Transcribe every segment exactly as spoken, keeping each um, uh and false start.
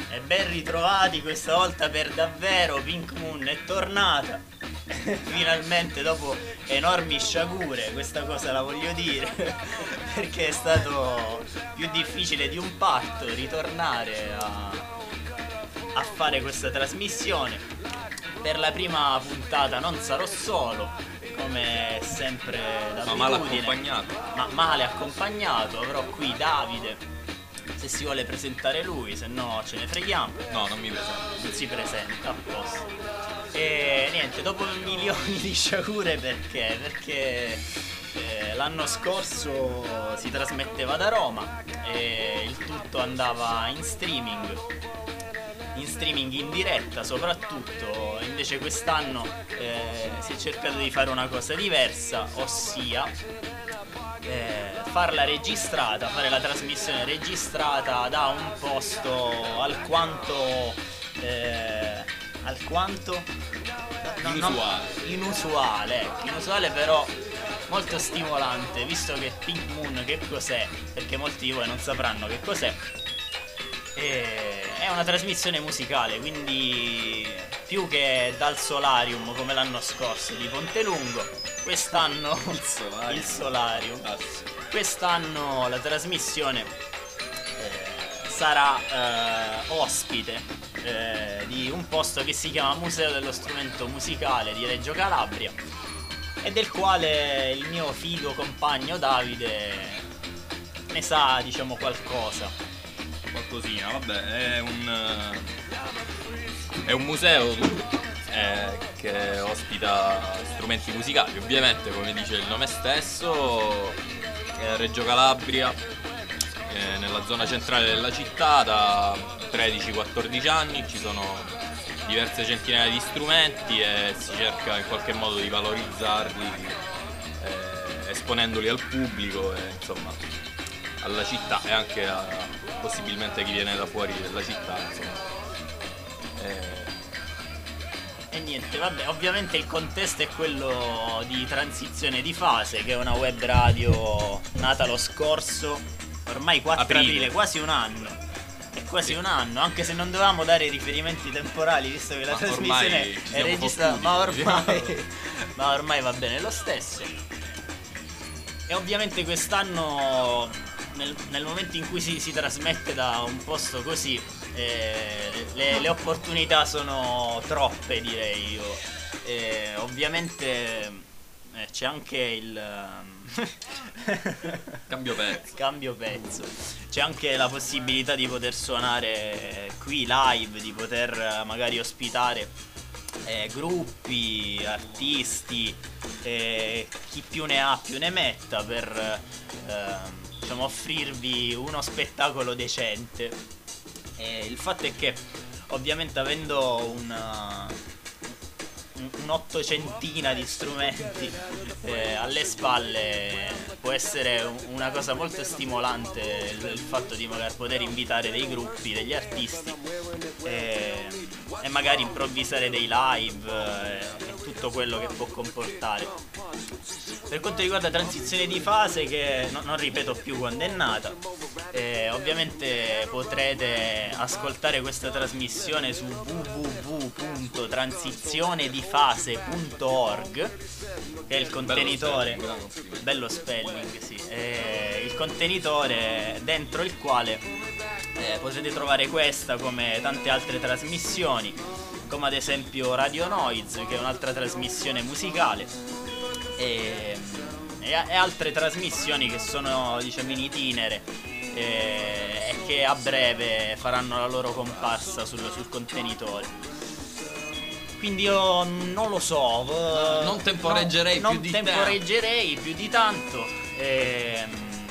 E ben ritrovati questa volta per davvero. Pink Moon è tornata finalmente dopo enormi sciagure, questa cosa la voglio dire, perché è stato più difficile di un parto ritornare a, a fare questa trasmissione. Per la prima puntata non sarò solo, come sempre d'abitudine, ma male accompagnato. Ma male accompagnato, avrò qui Davide, se si vuole presentare lui, se no ce ne freghiamo. No, non mi presento. Non si presenta, a posto. E niente, dopo milioni di sciagure, perché? Perché eh, l'anno scorso si trasmetteva da Roma e il tutto andava in streaming, in streaming in diretta soprattutto. Invece quest'anno eh, si è cercato di fare una cosa diversa, ossia Eh, farla registrata, fare la trasmissione registrata da un posto alquanto eh, alquanto no, inusuale. no, inusuale, ecco, inusuale però molto stimolante, visto che Pink Moon che cos'è? Perché molti di voi non sapranno che cos'è. E è una trasmissione musicale, quindi più che dal solarium come l'anno scorso di Pontelungo, quest'anno Il solarium, il solarium. Ah, sì. Quest'anno la trasmissione eh, sarà eh, ospite eh, di un posto che si chiama Museo dello Strumento Musicale di Reggio Calabria, e del quale il mio fido compagno Davide ne sa, diciamo, qualcosa. Qualcosina, vabbè, è un è un museo eh, che ospita strumenti musicali, ovviamente, come dice il nome stesso, è a Reggio Calabria, eh, nella zona centrale della città, da tredici quattordici anni. Ci sono diverse centinaia di strumenti e si cerca in qualche modo di valorizzarli, eh, esponendoli al pubblico e insomma alla città, e anche a possibilmente chi viene da fuori della città, insomma. Eh... E niente, vabbè, ovviamente il contesto è quello di Transizione di Fase, che è una web radio nata lo scorso, ormai quattro aprile, aprile, quasi un anno. È quasi sì. un anno, anche se non dovevamo dare riferimenti temporali, visto che la ma trasmissione è registrata, ma ormai, ma ormai va bene lo stesso. E ovviamente quest'anno, nel, nel momento in cui si, si trasmette da un posto così, eh, le, le opportunità sono troppe, direi io. Eh, ovviamente eh, c'è anche il cambio pezzo. cambio pezzo. C'è anche la possibilità di poter suonare qui live, di poter magari ospitare eh, gruppi, artisti, eh, chi più ne ha più ne metta, per eh, diciamo offrirvi uno spettacolo decente. E il fatto è che ovviamente avendo una un'ottocentina di strumenti eh, alle spalle, può essere una cosa molto stimolante il, il fatto di magari poter invitare dei gruppi, degli artisti e, e magari improvvisare dei live e, e tutto quello che può comportare. Per quanto riguarda Transizione di Fase, che no, non ripeto più quando è nata, eh, ovviamente potrete ascoltare questa trasmissione su w w w punto transizione di fase punto org, che è il contenitore, bello spelling, bello spelling sì, è il contenitore dentro il quale eh, potrete trovare questa come tante altre trasmissioni, come ad esempio Radio Noise, che è un'altra trasmissione musicale, e, e, e altre trasmissioni che sono, diciamo, in itinere e, e che a breve faranno la loro comparsa sul, sul contenitore. Quindi io non lo so, no, non temporeggerei no, più di non temporeggerei più di tanto, e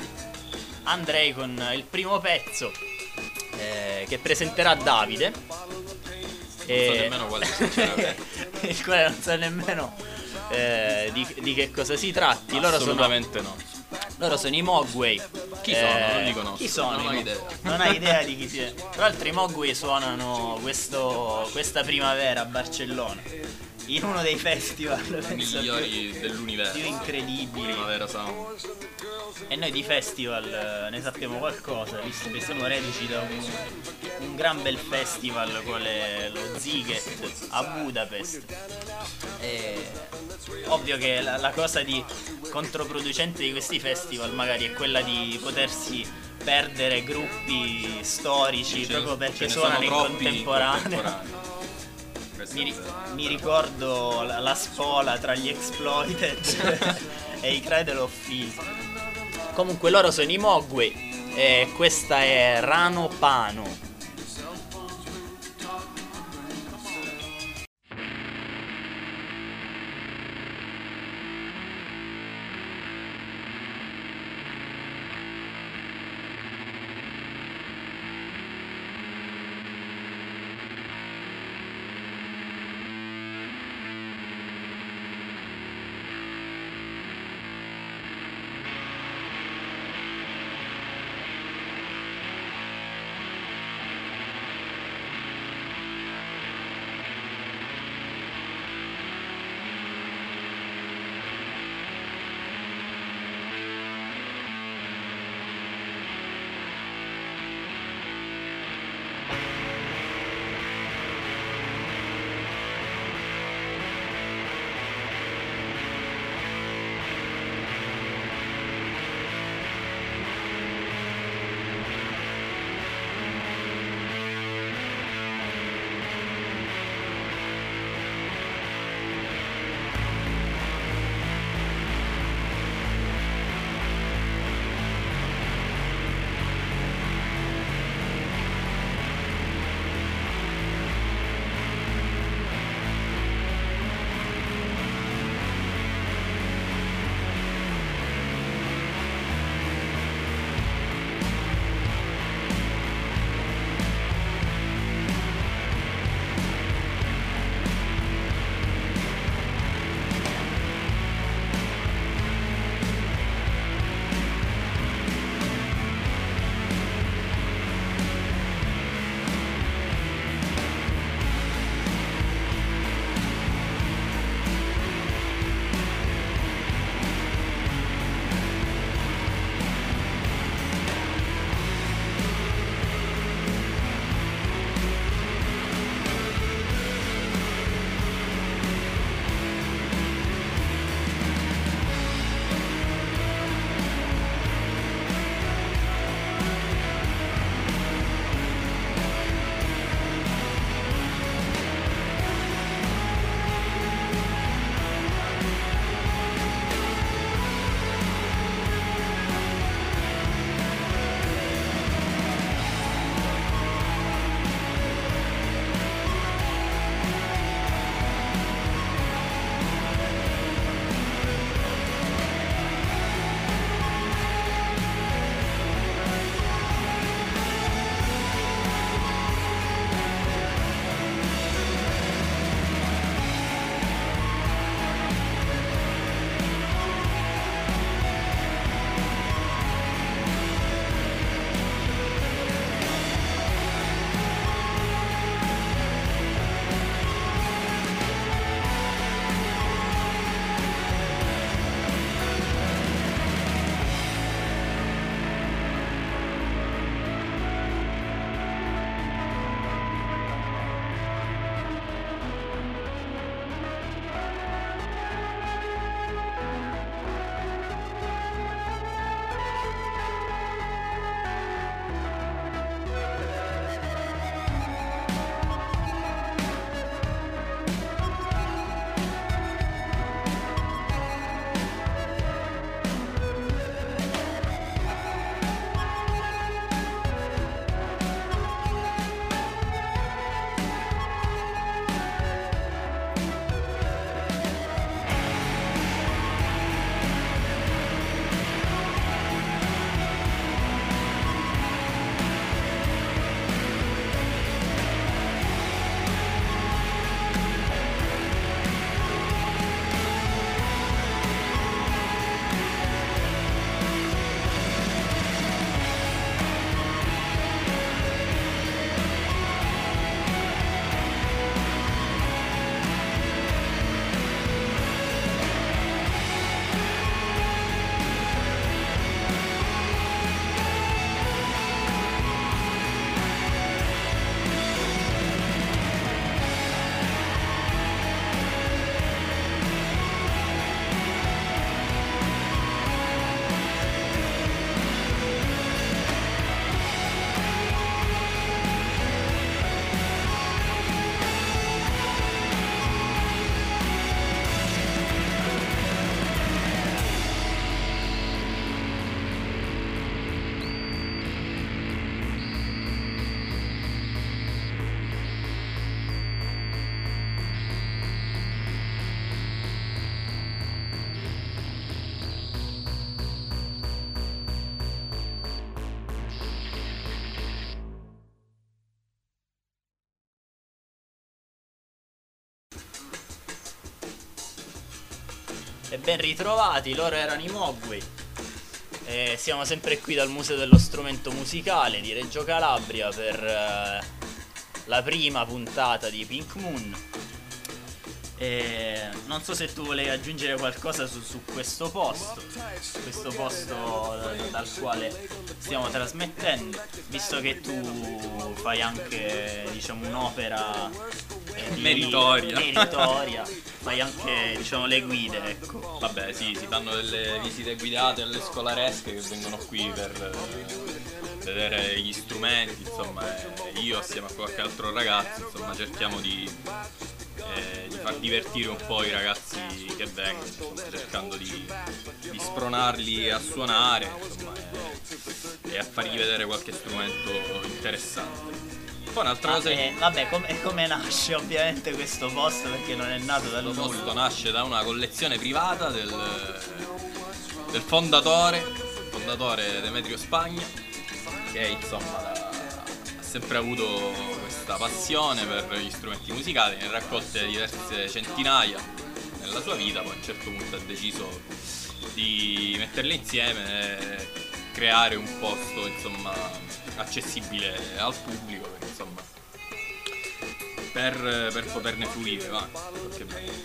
andrei con il primo pezzo eh, che presenterà Davide. Non so nemmeno quale sia, il quale non so nemmeno eh, di, di che cosa si tratti. Loro assolutamente sono, no. Loro sono i Mogwai. Chi sono? Eh, non li conosco. Chi sono? Non ho idea. Non hai idea di chi sia. Tra l'altro i Mogwai suonano questo, questa primavera a Barcellona, in uno dei festival migliori dell'universo, più incredibili. Primavera Sound. E noi di festival eh, ne sappiamo qualcosa, visto che siamo reduci da un, un gran bel festival quale lo Ziget a Budapest. E ovvio che la, la cosa di controproducente di questi festival magari è quella di potersi perdere gruppi storici Ce- proprio ce perché ne suonano sono in troppi contemporanea. contemporanei. Questo Mi, è ri- vero. mi ricordo la, la spola tra gli Exploited e i Cradle of Filth. Comunque loro sono i Mogwai e questa è Rano Pano. e ben ritrovati, loro erano i Mogwai. E siamo sempre qui dal Museo dello Strumento Musicale di Reggio Calabria per eh, la prima puntata di Pink Moon. E non so se tu volevi aggiungere qualcosa su, su questo posto, questo posto dal quale stiamo trasmettendo, visto che tu fai anche, diciamo, un'opera eh, di- Meritoria. meritoria, fai anche, diciamo, le guide, ecco. Vabbè, sì, si fanno delle visite guidate alle scolaresche che vengono qui per eh, vedere gli strumenti, insomma, e io assieme a qualche altro ragazzo, insomma, cerchiamo di, eh, di far divertire un po' i ragazzi che vengono, insomma, cercando di, di spronarli a suonare, insomma, e, e a fargli vedere qualche strumento interessante. Poi un'altra cosa, Eh, vabbè, come, come nasce ovviamente questo posto, perché non è nato dal questo posto nulla. nasce da una collezione privata del, del fondatore, il fondatore Demetrio Spagna, che insomma ha sempre avuto questa passione per gli strumenti musicali, ne ha raccolte diverse centinaia nella sua vita, poi a un certo punto ha deciso di metterle insieme e creare un posto, insomma, accessibile al pubblico, perché, insomma, per, per poterne fruire, va. Perché,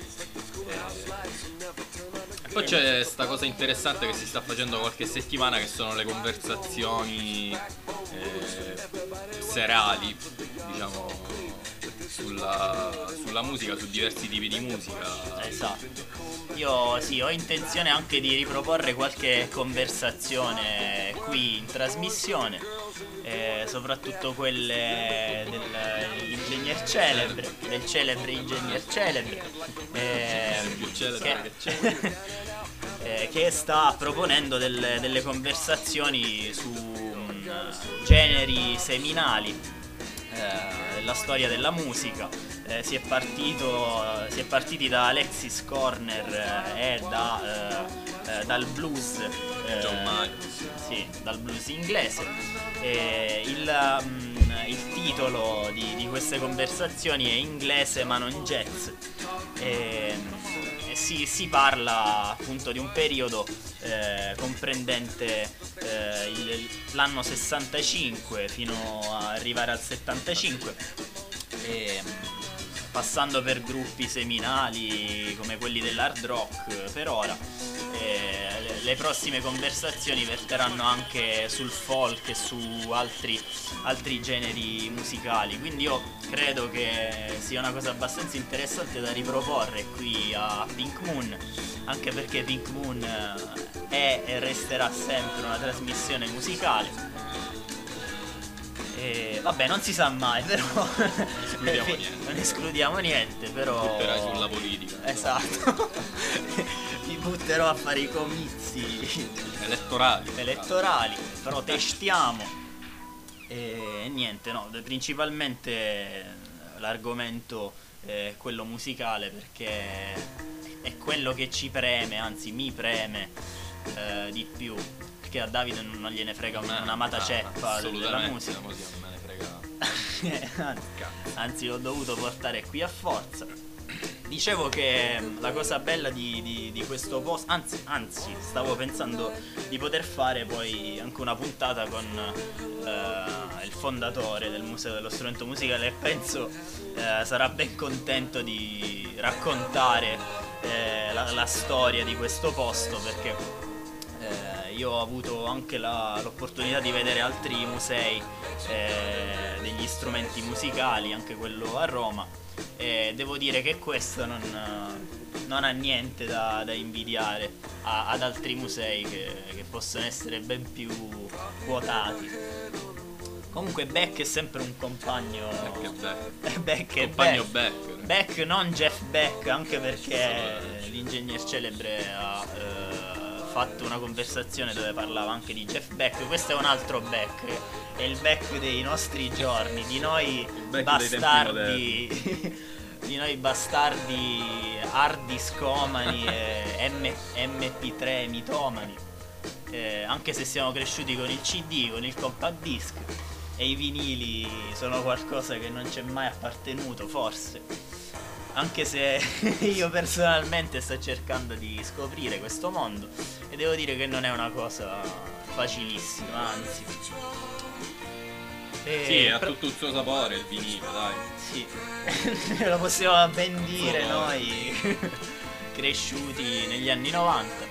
e poi c'è sta cosa interessante che si sta facendo qualche settimana, che sono le conversazioni eh, serali, diciamo, sulla, sulla musica, su diversi tipi di musica. Esatto. Io sì, ho intenzione anche di riproporre qualche conversazione qui in trasmissione, eh, soprattutto quelle dell'ingegner celebre, del celebre ingegner celebre, eh, Il più celebre che che, eh, che sta proponendo del- delle conversazioni su mm, generi seminali eh, la storia della musica. Eh, si, è partito, si è partiti da Alexis Corner eh, e da, eh, eh, dal blues eh, John Mayer. sì, dal blues inglese. E il, mm, il titolo di, di queste conversazioni è Inglese ma non jazz. E, e si, si parla appunto di un periodo eh, comprendente eh, il- l'anno sessantacinque fino a arrivare al settantacinque, e, passando per gruppi seminali come quelli dell'hard rock per ora. E le, le prossime conversazioni verteranno anche sul folk e su altri, altri generi musicali, quindi io credo che sia una cosa abbastanza interessante da riproporre qui a Pink Moon, anche perché Pink Moon eh, è e resterà sempre una trasmissione musicale. E vabbè, non si sa mai, però escludiamo niente. non escludiamo niente, però Butterai sulla politica. esatto. Mi butterò a fare i comizi Elettorali. elettorali, protestiamo. E niente, no, principalmente l'argomento è quello musicale, perché è quello che ci preme, anzi mi preme eh, di più, perché a Davide non non gliene frega una, una mata ceppa della Assolutamente, musica. la musica non me ne frega. anzi, anzi l'ho dovuto portare qui a forza. Dicevo che la cosa bella di, di, di questo post, anzi, anzi, stavo pensando di poter fare poi anche una puntata con eh, il fondatore del Museo dello Strumento Musicale, e penso eh, sarà ben contento di raccontare eh, la, la storia di questo posto, perché eh, io ho avuto anche la- l'opportunità di vedere altri musei eh, degli strumenti musicali, anche quello a Roma, e devo dire che questo non, non ha niente da, da invidiare a- ad altri musei che, che possono essere ben più quotati. Comunque Beck è sempre un compagno. Che Beck. Eh, Beck è Compagno Beck. Beck. Beck, non Jeff Beck, anche perché l'ingegner celebre ha eh, fatto una conversazione dove parlava anche di Jeff Beck. Questo è un altro Beck, è il Beck dei nostri giorni, di noi Beck dei tempi bastardi, di noi bastardi hard discomani e M- M P tre mitomani, eh, anche se siamo cresciuti con il C D, con il compact disc, e i vinili sono qualcosa che non ci è mai appartenuto, forse. anche se io personalmente sto cercando di scoprire questo mondo e devo dire che non è una cosa facilissima, anzi. E sì, ha tutto il suo sapore il vinile, dai. Sì, lo possiamo ben dire noi, cresciuti negli anni novanta.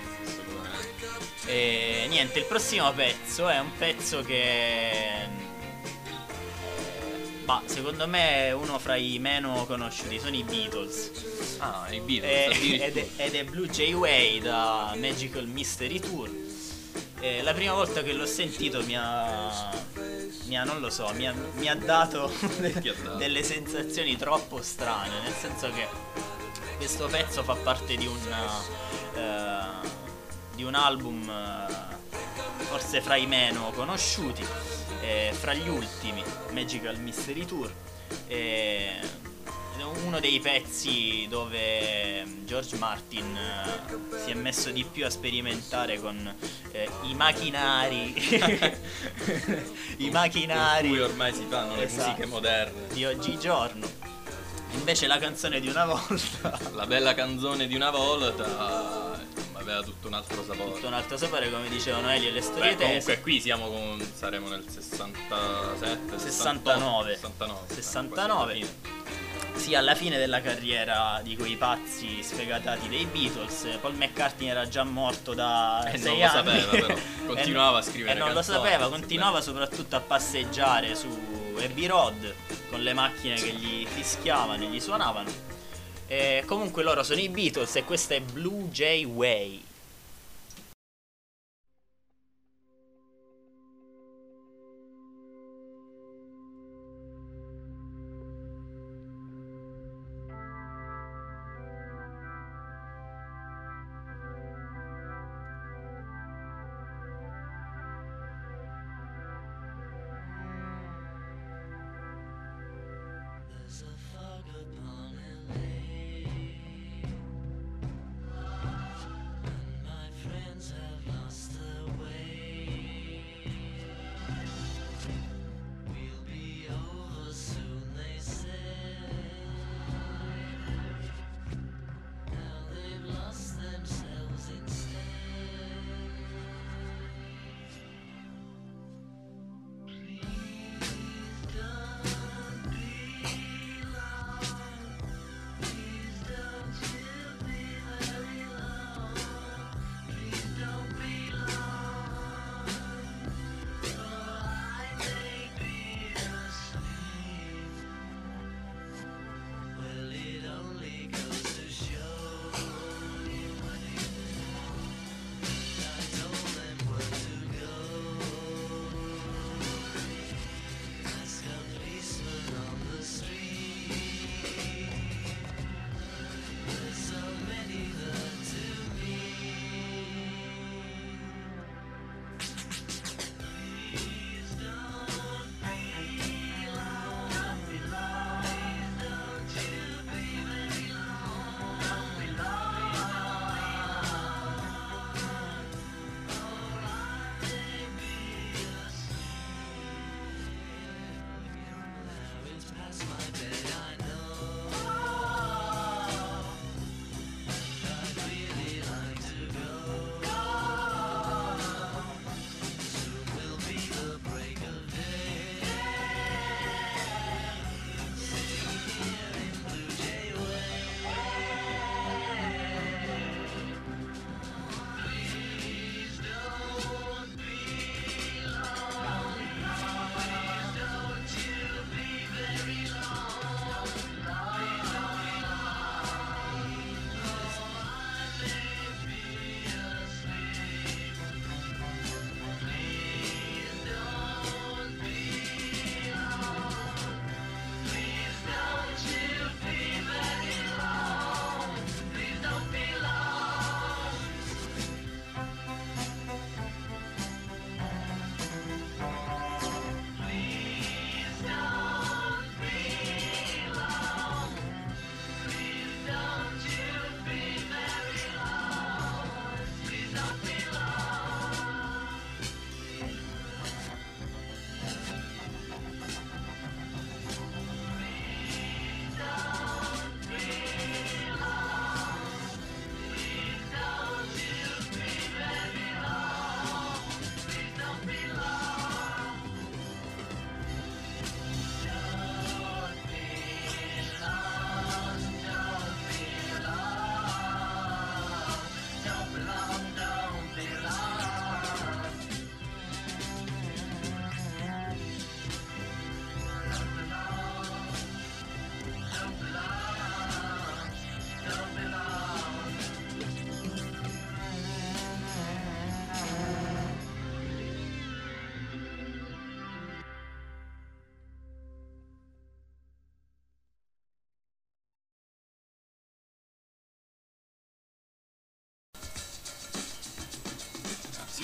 E niente, il prossimo pezzo è un pezzo che... ma secondo me è uno fra i meno conosciuti, sono i Beatles. Ah, i Beatles. E, ed, è, ed è Blue Jay Way da Magical Mystery Tour. E la prima volta che l'ho sentito mi ha, mi ha non lo so, mi ha, mi ha dato delle sensazioni troppo strane, nel senso che questo pezzo fa parte di un uh, di un album uh, forse fra i meno conosciuti, eh, fra gli ultimi, Magical Mystery Tour, eh, uno dei pezzi dove George Martin eh, si è messo di più a sperimentare con eh, i macchinari i macchinari con cui ormai si fanno le esatto, musiche moderne di oggigiorno. Invece la canzone di una volta la bella canzone di una volta aveva tutto un altro sapore. Tutto un altro sapore, come dicevano Elio e le storie Beh, tese. comunque qui siamo con, saremo nel sessantasette, sessantanove sessantanove, sessantanove. Sì, alla fine della carriera di quei pazzi sfegatati dei Beatles. Paul McCartney era già morto da e sei non lo anni. sapeva però, continuava a scrivere e non canzoni, lo sapeva, continuava soprattutto a passeggiare su Abbey Road con le macchine che gli fischiavano e gli suonavano. E comunque loro sono i Beatles e questa è Blue Jay Way.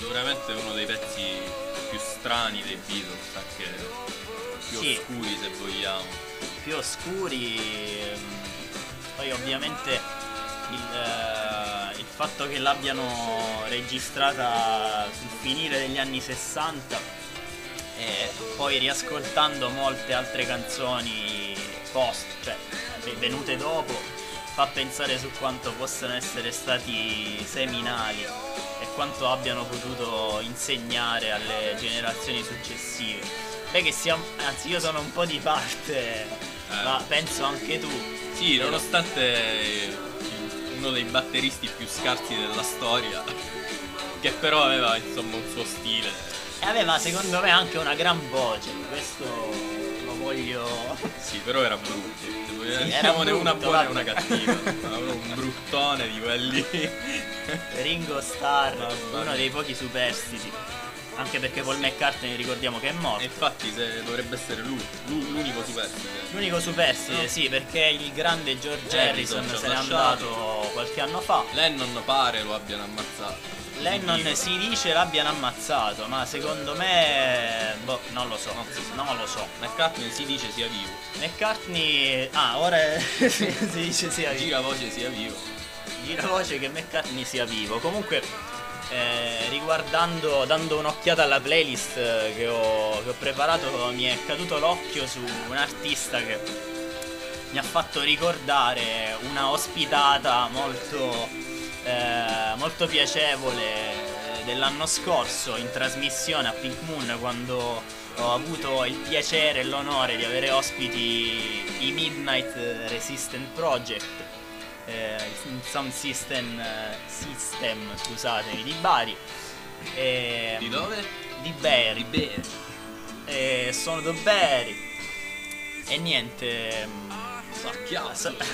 sicuramente uno dei pezzi più strani dei Beatles, anche più Sì. oscuri se vogliamo. Più oscuri. ehm, Poi ovviamente il, eh, il fatto che l'abbiano registrata sul finire degli anni sessanta e poi riascoltando molte altre canzoni post, cioè venute dopo, fa pensare su quanto possano essere stati seminali e quanto abbiano potuto insegnare alle generazioni successive. Beh, che sia, anzi io sono un po' di parte, Eh. ma penso anche tu. Sì, nonostante uno dei batteristi più scarsi della storia, che però aveva insomma un suo stile. E aveva secondo me anche una gran voce, questo lo voglio... Sì, però era brutto. Se vogliamo- Sì, era diciamone una brutto, buona e vabbè. una cattiva. Ma proprio un bruttone di quelli. Ringo Starr, Mamma uno mia. dei pochi superstiti. Anche perché Paul McCartney ricordiamo che è E morto. infatti se dovrebbe essere lui, lui l'unico superstite. L'unico superstite, No. sì, perché il grande George Harrison Harrison ci ha se n'è lasciato. andato qualche anno fa. Lennon pare lo abbiano ammazzato. Lennon Dicono. si dice l'abbiano ammazzato, ma secondo me... boh, non lo so, Non si sa. non lo so. McCartney si dice sia vivo. McCartney... Ah, ora si, si dice sia vivo. Gira voce sia vivo. Gira voce che McCartney sia vivo. Comunque, eh, riguardando, dando un'occhiata alla playlist eh, che ho, che ho preparato, mi è caduto l'occhio su un artista che mi ha fatto ricordare una ospitata molto, eh, molto piacevole eh, dell'anno scorso in trasmissione a Pink Moon, quando ho avuto il piacere e l'onore di avere ospiti i Midnight Resistance Project, eh, il sound system, eh, system scusatemi, di Bari, e, Di dove? di Bari, Bene. e sono da Bari e niente, Sacchiato.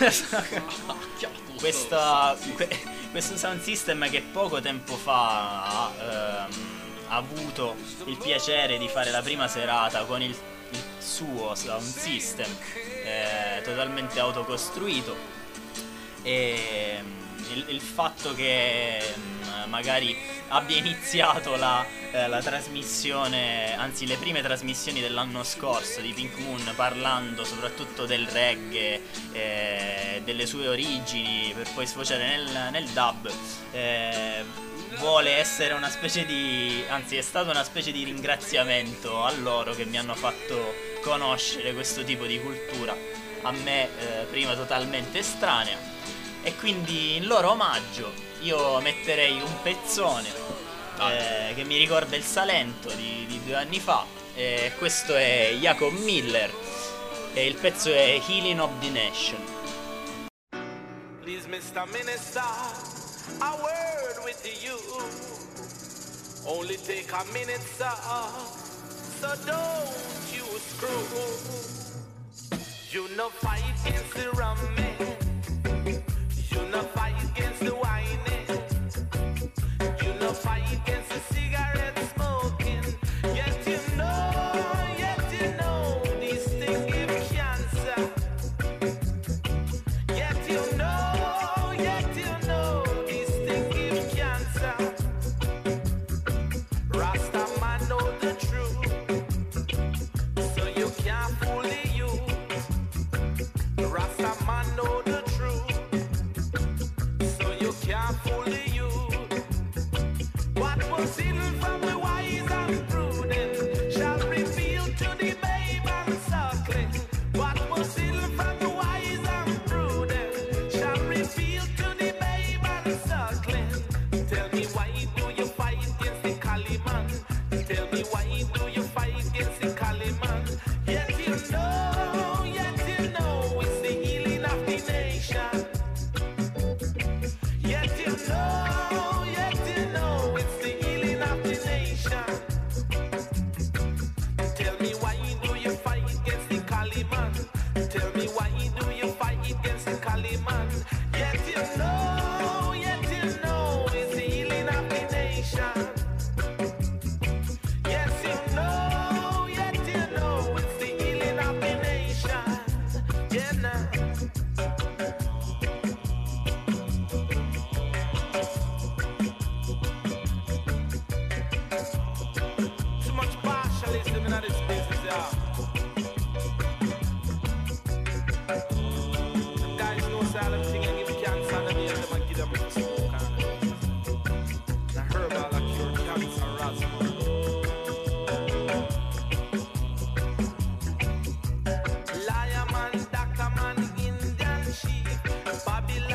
questa, que- questo sound system che poco tempo fa ha ehm, ha avuto il piacere di fare la prima serata con il, il suo sound system eh, totalmente autocostruito, e mm, il, il fatto che mm, magari abbia iniziato la, eh, la trasmissione, anzi le prime trasmissioni dell'anno scorso di Pink Moon, parlando soprattutto del reggae, eh, delle sue origini, per poi sfociare nel, nel dub, eh, vuole essere una specie di, anzi è stato una specie di ringraziamento a loro che mi hanno fatto conoscere questo tipo di cultura, a me eh, prima totalmente estranea, e quindi in loro omaggio io metterei un pezzone eh, che mi ricorda il Salento di, di due anni fa, e questo è Jacob Miller e il pezzo è Healing of the Nation. Please, mister Minister, a word with you. Only take a minute, sir, so don't you screw. You no fight against the rum man. You no fight against the wine. You no fight against the cigarette smoking. Yet you know, yet you know, these things give cancer. Yet you know, yet you know, these things give cancer. Rasta man know the truth, so you can't fool the youth. Rasta man know the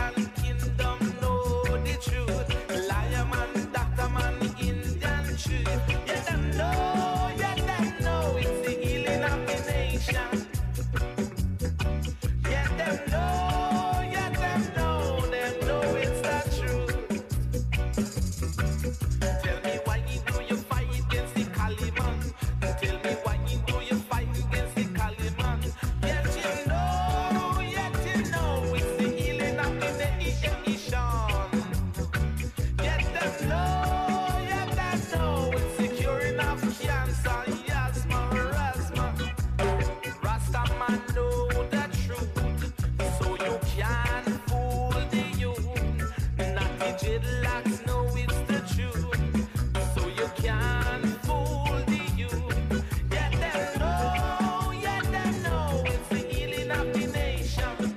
African kingdom know the truth. Liar man, doctor man, Indian chief. Yeah, them know, yeah, them know it's the healing of the nation. Yeah, them know, yeah, them know, them know it's the truth. Tell me why you do you fight against the Caliban? Tell me why you do you fight against the Caliban? Yet you know, yet you know it's the healing of the nation. Yet them know, yet them know it's the curing of cancer, asthma, asthma. Rasta man know the truth, so you can't fool the youth. Not the dreadlocks know it's the truth, so you can't fool the youth. Yet them know, yet them know it's the healing of the nation.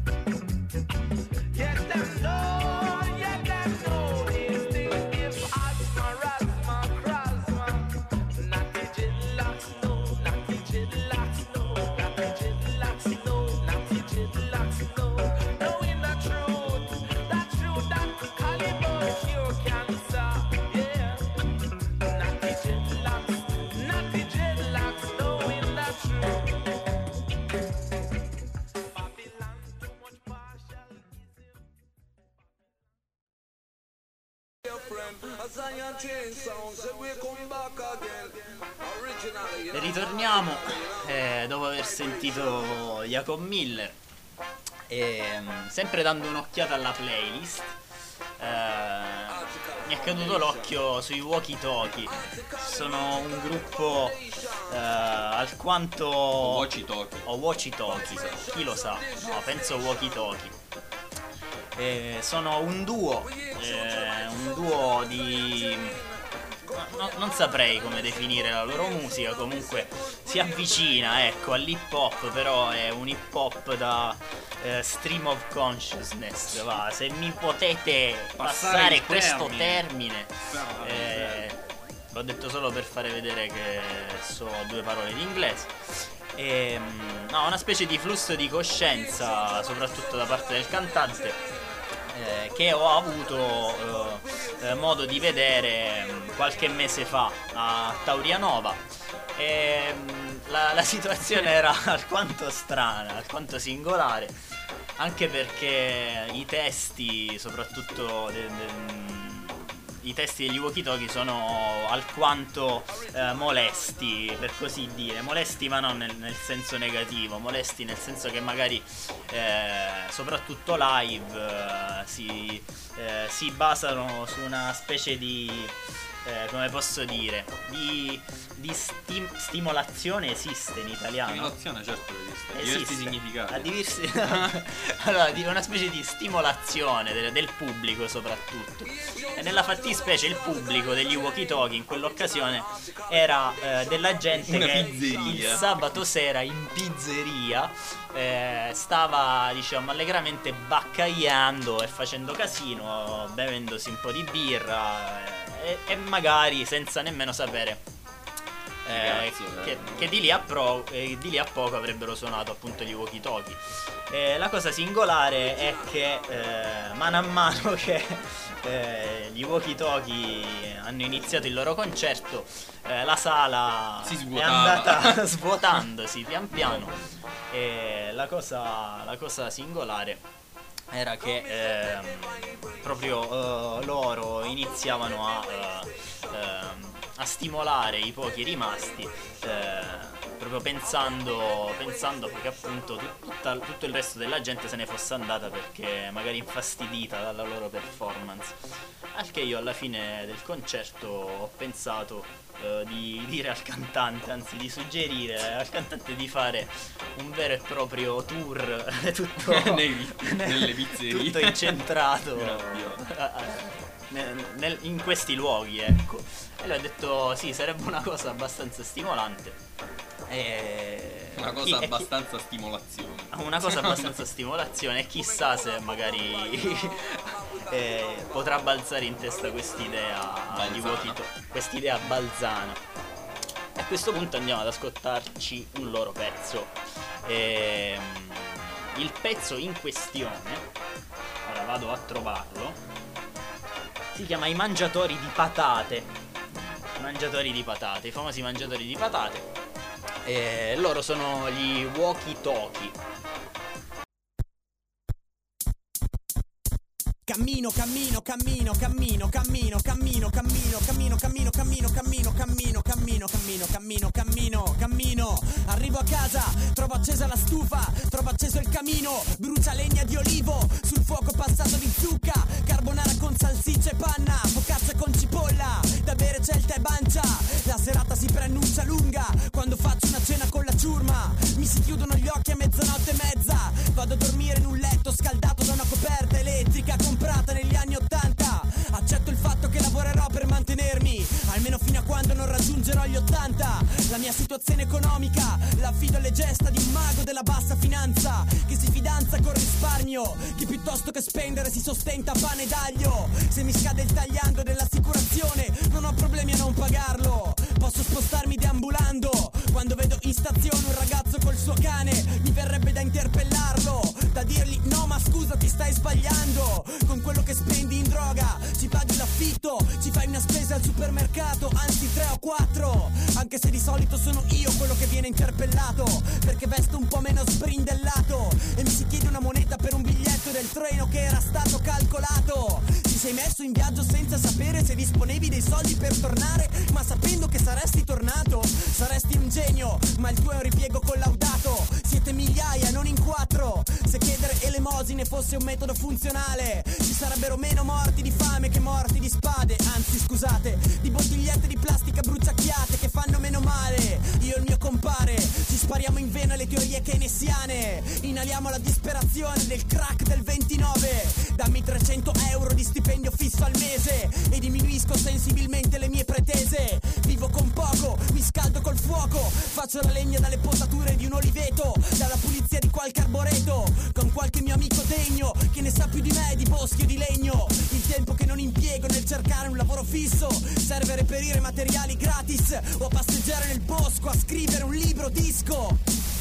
Yet them know, yet them know it's the give asthma, asthma, crasma. Not the dreadlocks know, not the dreadlocks know, not the dreadlocks know, not the dreadlocks know. Knowing the truth, the truth that Caliban cure cancer. Yeah, not the dreadlocks, not the dreadlocks, knowing the truth. Babylon too much partialism. E ritorniamo eh, dopo aver sentito Jacob Miller, e, mm, sempre dando un'occhiata alla playlist. eh, mi è caduto l'occhio sui Walkie Talkie. Sono un gruppo eh, alquanto Walkie Talkie. o Walkie Talkie, chi lo sa, no, penso Walkie Talkie. Eh, sono un duo, eh, un duo di... no- non saprei come definire la loro musica, comunque si avvicina, ecco, all'hip hop, però è un hip hop da eh, stream of consciousness, va. Se mi potete passare, il questo termine. termine, eh, l'ho detto solo per fare vedere che so due parole in inglese. E, no, una specie di flusso di coscienza, soprattutto da parte del cantante, eh, che ho avuto eh, eh, modo di vedere mm, qualche mese fa a Taurianova. E, mm, la, la situazione era alquanto strana, alquanto singolare, anche perché i testi, soprattutto de- de- i testi degli Walkie Talkie, sono alquanto eh, molesti, per così dire. Molesti, ma non nel, nel senso negativo, molesti nel senso che magari eh, soprattutto live eh, si, eh, si basano su una specie di eh, come posso dire, di, di stim- stimolazione. Esiste in italiano? Stimolazione, certo che esiste. Esiste. Diversi significati. A diversi... allora, di una specie di stimolazione del, del pubblico, soprattutto. E nella fattispecie il pubblico degli Walkie Talkie in quell'occasione era eh, della gente Una che pizzeria. il sabato sera in pizzeria eh, stava, diciamo, allegramente baccagliando e facendo casino, bevendosi un po' di birra eh, e, e magari senza nemmeno sapere eh, Cazzo, che, eh. che di lì a pro- eh, di lì a poco avrebbero suonato appunto gli Walkie Talkie. Eh, la cosa singolare è che eh, mano a mano che eh, gli Walkie Talkie hanno iniziato il loro concerto, eh, la sala Si è svuotava. andata svuotandosi pian piano. E la cosa, la cosa singolare era che ehm, proprio eh, loro iniziavano a, eh, ehm, a stimolare i pochi rimasti, eh, proprio pensando, pensando che appunto tut- tutta- tutto il resto della gente se ne fosse andata perché magari infastidita dalla loro performance. Al che io alla fine del concerto ho pensato eh, di dire al cantante, anzi di suggerire al cantante di fare un vero e proprio tour tutto Nei- nelle pizzerie. tutto incentrato Meraviglioso. a- a- nel- nel- in questi luoghi, ecco. E lui ha detto sì, sarebbe una cosa abbastanza stimolante. E Una chi- cosa e chi- abbastanza stimolazione. una cosa abbastanza stimolazione, e chissà se magari eh, potrà balzare in testa quest'idea di Balzana. Walkie Talkie, quest'idea balzana. E a questo punto andiamo ad ascoltarci un loro pezzo. Ehm, il pezzo in questione, ora vado a trovarlo. Si chiama I Mangiatori di Patate. I Mangiatori di Patate, i famosi Mangiatori di Patate. E loro sono gli Walkie Talkie. Cammino, cammino, cammino, cammino, cammino, cammino, cammino, cammino, cammino, cammino, cammino, cammino, cammino, cammino, cammino, cammino, cammino. Arrivo a casa, trovo accesa la stufa, trovo acceso il camino, brucia legna di olivo, sul fuoco passato di zucca, carbonara con salsiccia e panna, focaccia con cipolla, da bere c'è il tè Bancia. La serata si preannuncia lunga, quando faccio una cena con la ciurma, mi si chiudono gli occhi a mezzanotte e mezza, vado a dormire in un letto scaldato da una coperta elettrica comprata negli anni ottanta. Accetto il fatto che lavorerò per mantenermi, almeno fino a quando non raggiungerò gli ottanta. La mia situazione economica l'affido alle gesta di un mago della bassa finanza, che si fidanza col risparmio, che piuttosto che spendere si sostenta a pane d'aglio. Se mi scade il tagliando dell'assicurazione non ho problemi a non pagarlo, posso spostarmi deambulando. Quando vedo in stazione un ragazzo col suo cane mi verrebbe da interpellarlo, da dirgli no ma scusa ti stai sbagliando, con quello che spendi in droga ci paghi l'affitto, ci fai una spesa al supermercato, anzi tre o quattro, anche se di solito sono io quello che viene interpellato, perché vesto un po' meno sbrindellato e mi si chiede una moneta per un biglietto del treno che era stato calcolato. Ti sei messo in viaggio senza sapere se disponevi dei soldi per tornare, ma sapendo che saresti tornato, saresti un genio, ma il tuo è un ripiego collaudato. Siete migliaia, non in quattro. Se chiedere elemosine fosse un metodo funzionale, ci sarebbero meno morti di fame che morti di spade, anzi scusate, di bottigliette di plastica bruciacchiate che fanno meno male. Io e il mio compare ci spariamo in vena le teorie keynesiane, inaliamo la disperazione del crack del ventinove. Dammi trecento euro di stipendio fisso al mese e diminuisco sensibilmente le mie pretese. Vivo con poco, mi scaldo col fuoco, faccio la legna dalle potature di un oliveto, dalla pulizia di qualche arboreto, con qualche mio amico degno che ne sa più di me di boschi o di legno. Il tempo che non impiego nel cercare un lavoro fisso serve a reperire materiali gratis o a passeggiare nel bosco, a scrivere un libro disco.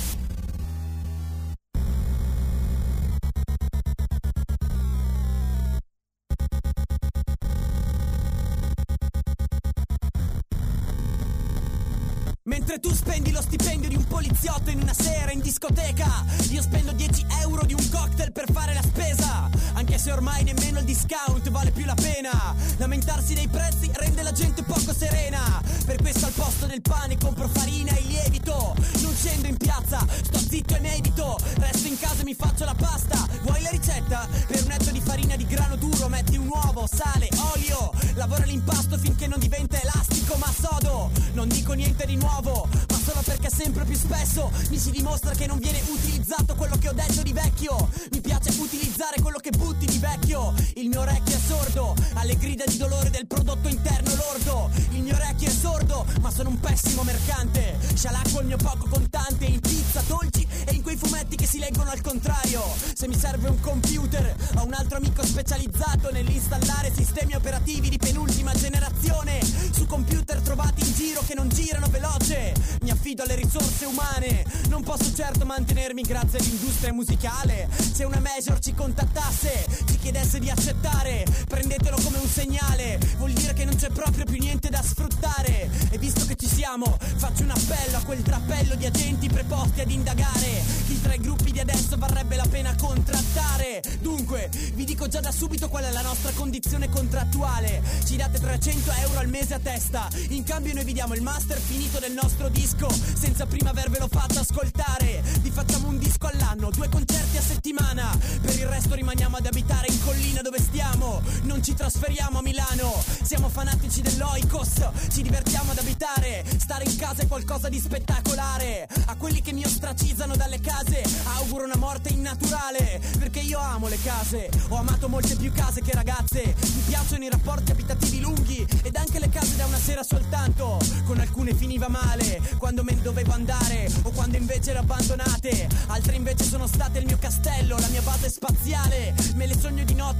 Mentre tu spendi lo stipendio di un poliziotto in una sera in discoteca, io spendo dieci euro di un cocktail per fare la spesa, anche se ormai nemmeno il discount vale più la pena. Lamentarsi dei prezzi rende la gente poco serena, per questo al posto del pane compro farina e lievito. Non scendo in piazza, sto zitto e medito, resto in casa e mi faccio la pasta. Vuoi la ricetta? Per un etto di farina di grano duro metti un uovo, sale, olio, lavora l'impasto finché non diventa elastico ma sodo. Non dico niente di nuovo, ma solo perché sempre più spesso mi si dimostra che non viene utilizzato quello che ho detto di vecchio. Mi piace utilizzare quello che butti di vecchio. Il mio orecchio è sordo alle grida di dolore del prodotto interno lordo. Il mio orecchio è sordo, ma sono un pessimo mercante. Scialacquo il mio poco contante in pizza, dolci e in quei fumetti che si leggono al contrario. Se mi serve un computer, ho un altro amico specializzato nell'installare sistemi operativi di penultima generazione su computer trovati in giro che non girano veloce. Mi affido alle risorse umane, non posso certo mantenermi grazie all'industria musicale. Se una major ci contattasse, ci chiedesse di accettare, prendetelo come un segnale, vuol dire che non c'è proprio più niente da sfruttare. E visto che ci siamo, faccio un appello a quel drappello di agenti preposti ad indagare chi tra i gruppi di adesso varrebbe la pena contrattare. Dunque, vi dico già da subito qual è la nostra condizione contrattuale. Ci date trecento euro al mese a testa, in cambio noi vi diamo il master finito del nostro disco senza prima avervelo fatto ascoltare. Vi facciamo un disco all'anno, due concerti a settimana, per il resto rimaniamo ad abitare in collina dove stiamo, non ci trasferiamo a Milano. Siamo fanatici dell'Oikos, ci divertiamo ad abitare, stare in casa è qualcosa di spettacolare. A quelli che mi ostracizzano dalle case auguro una morte innaturale, perché io amo le case, ho amato molte più case che ragazze. Mi piacciono i rapporti abitativi lunghi ed anche le case da una sera soltanto. Con alcune finiva male quando me ne dovevo andare o quando invece ero abbandonate, altre invece sono state il mio castello, la mia base spaziale. Me le sogno di notte e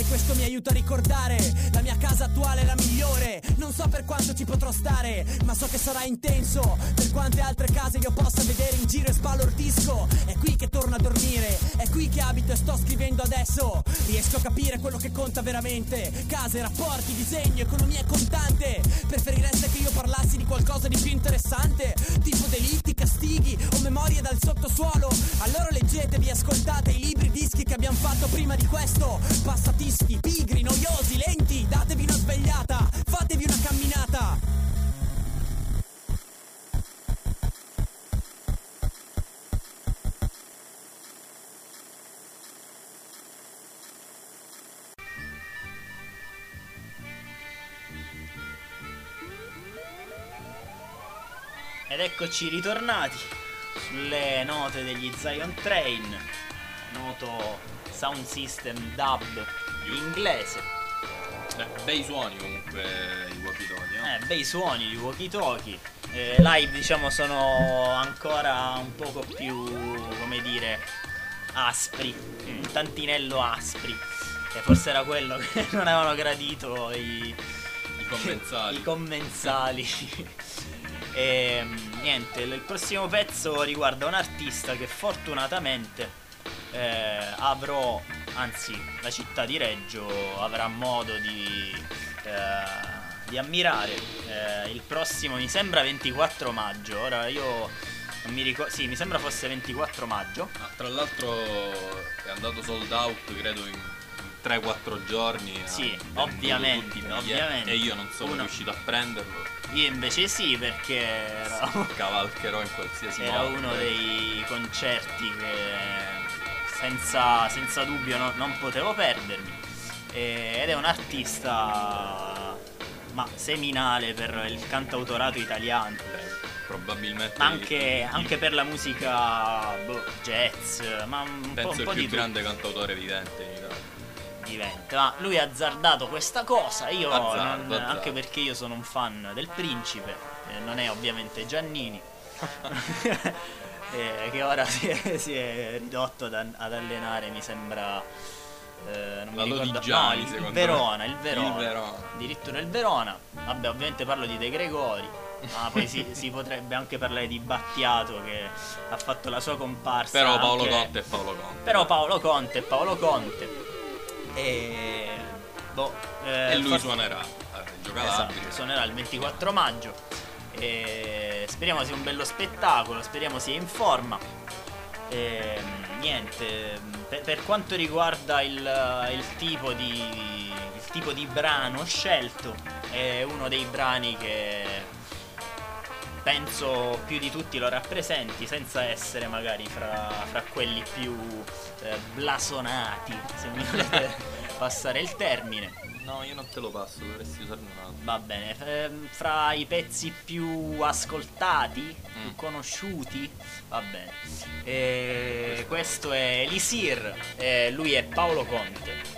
questo mi aiuta a ricordare la mia casa attuale è la migliore. Non so per quanto ci potrò stare, ma so che sarà intenso. Per quante altre case io possa vedere in giro e sbalordisco. È qui che torno a dormire, è qui che abito e sto scrivendo adesso. Riesco a capire quello che conta veramente. Case, rapporti, disegno, economia e contante. Preferireste che io parlassi di qualcosa di più interessante, tipo delitti, castighi o memorie dal sottosuolo? Allora leggetevi, ascoltate i libri, dischi che abbiamo fatto prima di questo. Passatisti, pigri, noiosi, lenti, datevi una svegliata, fatevi una camminata. Ed eccoci ritornati sulle note degli Zion Train, noto sound system dub inglese. Beh, bei suoni comunque i walkie-talkie, no? Eh, bei suoni di walkie-talkie. Eh, live diciamo sono ancora un poco più, come dire, aspri, un tantinello aspri. E forse era quello che non avevano gradito i, I commensali. I commensali. E niente, il prossimo pezzo riguarda un artista che fortunatamente eh, avrò, anzi la città di Reggio avrà modo di, eh, di ammirare eh, il prossimo, mi sembra ventiquattro maggio. Ora io non mi ricordo, sì, mi sembra fosse ventiquattro maggio. Ah, tra l'altro è andato sold out credo in tre quattro giorni. Sì, ovviamente, ovviamente. E io non sono Uno. riuscito a prenderlo. Io invece sì, perché era, Cavalcherò in qualsiasi era modo. uno dei concerti che senza, senza dubbio no, non potevo perdermi. E, ed è un artista ma seminale per il cantautorato italiano. Beh, probabilmente Ma anche, anche per la musica boh, jazz, ma un po', penso un il po' più di grande cantautore vivente in Italia. diventa. Ma lui ha azzardato questa cosa. Io Azzardo, non, azzardo. anche perché io sono un fan del Principe, eh, non è ovviamente Giannini. eh, che ora si è, si è ridotto ad, ad allenare, mi sembra eh, non La mi ricordo, Lodigiani, no, il, il secondo Verona, me. il Verona, Il Verona. addirittura il Verona. Vabbè, ovviamente parlo di De Gregori. Ma poi si, si potrebbe anche parlare di Battiato, che ha fatto la sua comparsa. Però Paolo anche- Conte è Paolo Conte. Però Paolo Conte è Paolo Conte. E boh, eh, E lui forse- suonerà a Reggio Esatto, Calabria. suonerà il ventiquattro maggio. E speriamo sia un bello spettacolo, speriamo sia in forma. E niente, per, per quanto riguarda il, il tipo di il tipo di brano scelto, è uno dei brani che penso più di tutti lo rappresenti, senza essere magari fra, fra quelli più eh, blasonati, se mi volete passare il termine. No, io non te lo passo, dovresti usarne un altro. Va bene, ehm, fra i pezzi più ascoltati, più Mm. conosciuti, va bene. E questo è Elisir, e lui è Paolo Conte.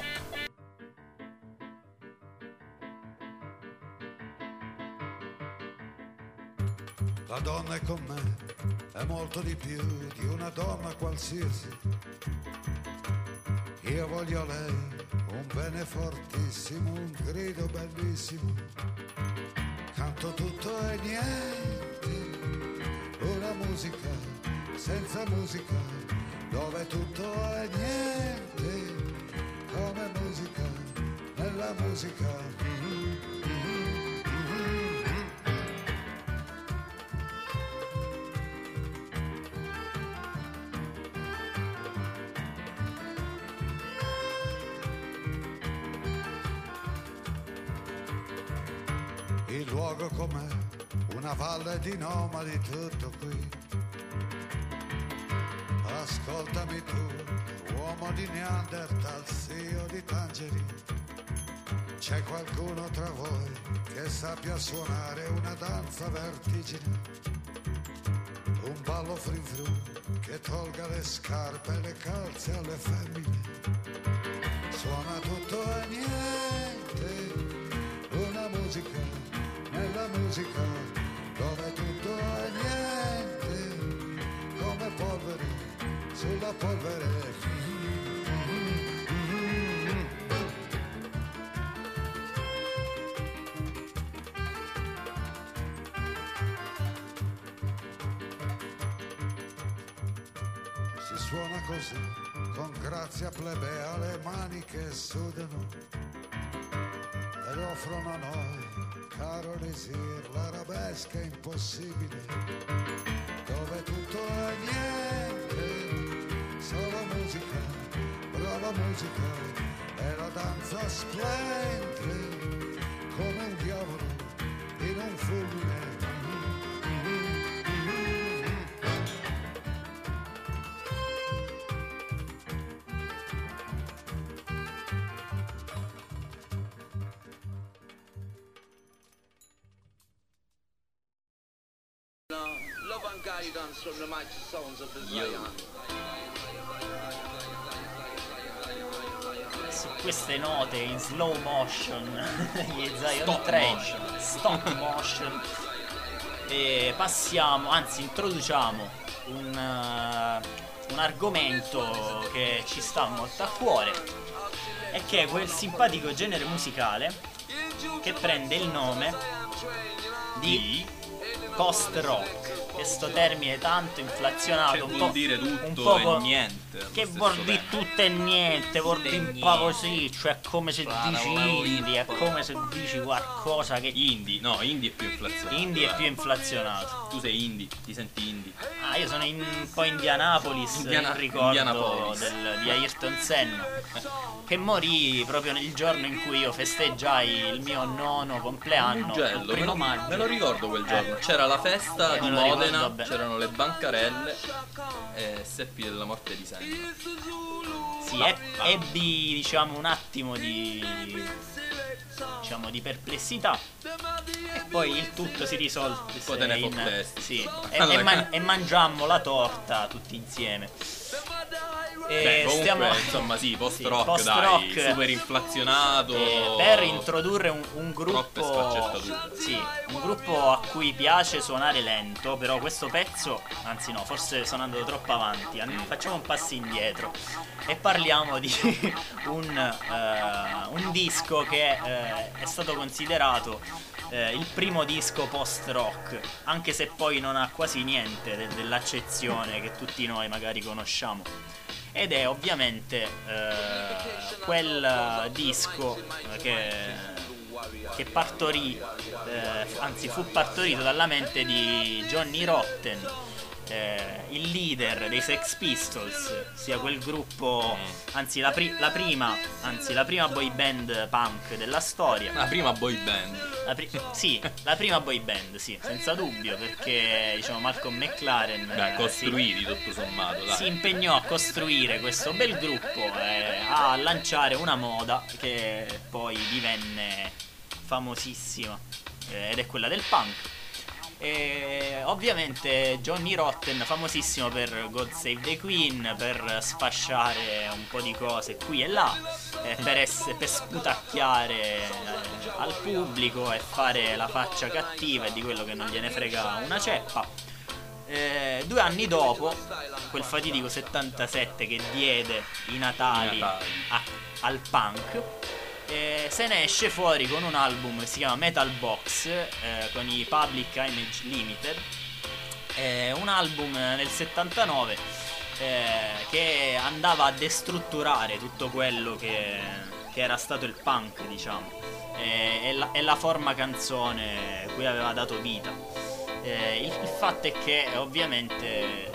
La donna è con me, è molto di più di una donna qualsiasi. Io voglio lei, un bene fortissimo, un grido bellissimo. Canto tutto e niente, una musica senza musica, dove tutto è niente, come musica, nella musica. Il luogo com'è, una valle di nomadi, tutto qui. Ascoltami tu, uomo di Neanderthal, zio di Tangeri. C'è qualcuno tra voi che sappia suonare una danza vertigine? Un ballo frin fru che tolga le scarpe e le calze alle femmine. Suona tutto e niente, una musica nella musica, dove tutto è niente, come polvere sulla polvere. così, con grazia plebea le mani che sudano ed offrono a noi, caro Lisir, l'arabesca impossibile, dove tutto è niente, solo musica, brava musica, e la danza splende come un diavolo in un fulmine. Love and guidance from the mighty sounds of the Zion. Su queste note in slow motion gli Zion Stop Train, motion. stop motion, e passiamo, anzi introduciamo un, uh, un argomento che ci sta molto a cuore, e che è quel simpatico genere musicale che prende il nome di post-rock. Questo termine tanto inflazionato, Che un vuol po', dire un tutto po' e niente allo che stesso vuol dire tempo. tutto e niente, vuol Tutto dire e un po' niente. così, cioè come se Guarda, dici volevo dire indie, è un po'. come se dici qualcosa che Indie, no, indie è più inflazionato. indie è dai. più inflazionato. Tu sei indie, ti senti indie. Ah, io sono in, un po' Indianapolis, Indiana- il ricordo Indianapolis. del- di Ayrton Senna, che morì proprio nel giorno in cui io festeggiai il mio nono compleanno, il Mugello, me primo lo, maggio. me lo ricordo quel giorno. Eh. C'era la festa Eh, di me lo ricordo Modena, bene. c'erano le bancarelle e seppi della morte di Senna. Sì, eb- ebbi diciamo un attimo di diciamo di perplessità, e poi il tutto si risolse Poi te ne in, fottesti. sì, e, Allora, e man- e mangiammo la torta tutti insieme. E Beh, comunque, stiamo insomma, sì, post-rock, Sì, post-rock, dai, super inflazionato. eh, per introdurre un, un Troppe gruppo sfaccettature. sì, un gruppo a cui piace suonare lento, però questo pezzo, anzi no, forse sono andato troppo avanti, an- facciamo un passo indietro e parliamo di un, eh, un disco che eh, è stato considerato eh, il primo disco post-rock, anche se poi non ha quasi niente de- dell'accezione che tutti noi magari conosciamo. Ed è ovviamente eh, quel disco che, che partorì, eh, anzi fu partorito dalla mente di Johnny Rotten, eh, il leader dei Sex Pistols, sia quel gruppo, anzi la, pri- la prima, anzi la prima boy band punk della storia. La prima boy band. La pri- sì, la prima boy band, sì, senza dubbio, perché diciamo Malcolm McLaren Beh, eh, costruiti tutto sommato, si, dai. si impegnò a costruire questo bel gruppo e a lanciare una moda che poi divenne famosissima, eh, ed è quella del punk. E ovviamente Johnny Rotten, famosissimo per God Save the Queen, per sfasciare un po' di cose qui e là, eh, per, ess- per sputacchiare eh, al pubblico e fare la faccia cattiva e di quello che non gliene frega una ceppa. Eh, due anni dopo, quel fatidico settantasette che diede i Natali, I Natali. a- al punk, eh, se ne esce fuori con un album che si chiama Metal Box, eh, con i Public Image Limited, eh, un album nel settantanove eh, che andava a destrutturare tutto quello che, che era stato il punk, diciamo, eh, e, la, e la forma canzone cui aveva dato vita. Eh, il, il fatto è che ovviamente,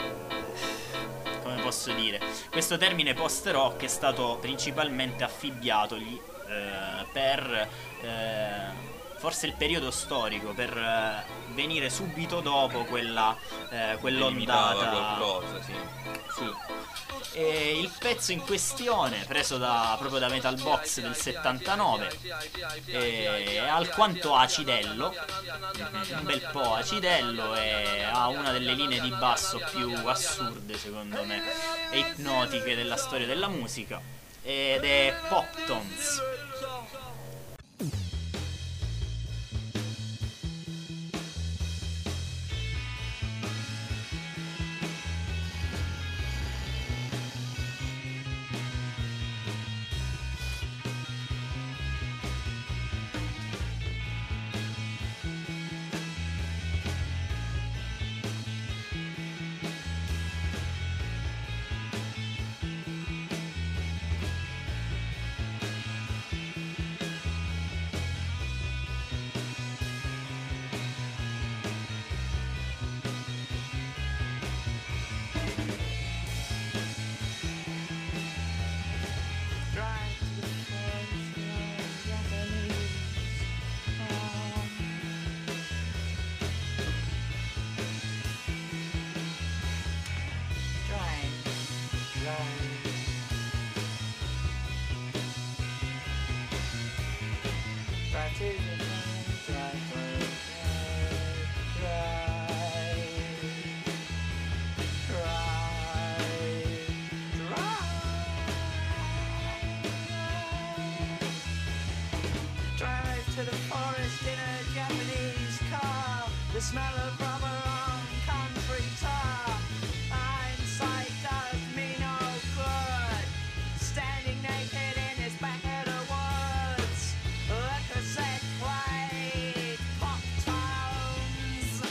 come posso dire, questo termine post-rock è stato principalmente affibbiatogli eh, per eh, forse il periodo storico, per eh, venire subito dopo quella eh, quell'ondata. Limitava qualcosa, sì. Sì. E il pezzo in questione, preso da, proprio da Metal Box del settantanove, è alquanto acidello, un bel po' acidello, e ha una delle linee di basso più assurde, secondo me, e ipnotiche della storia della musica, ed è Pop Tones. To the forest in a Japanese car, the smell of rubber on country tar. Hindsight does me no good. Standing naked in his back of the woods, a cassette played pop tones.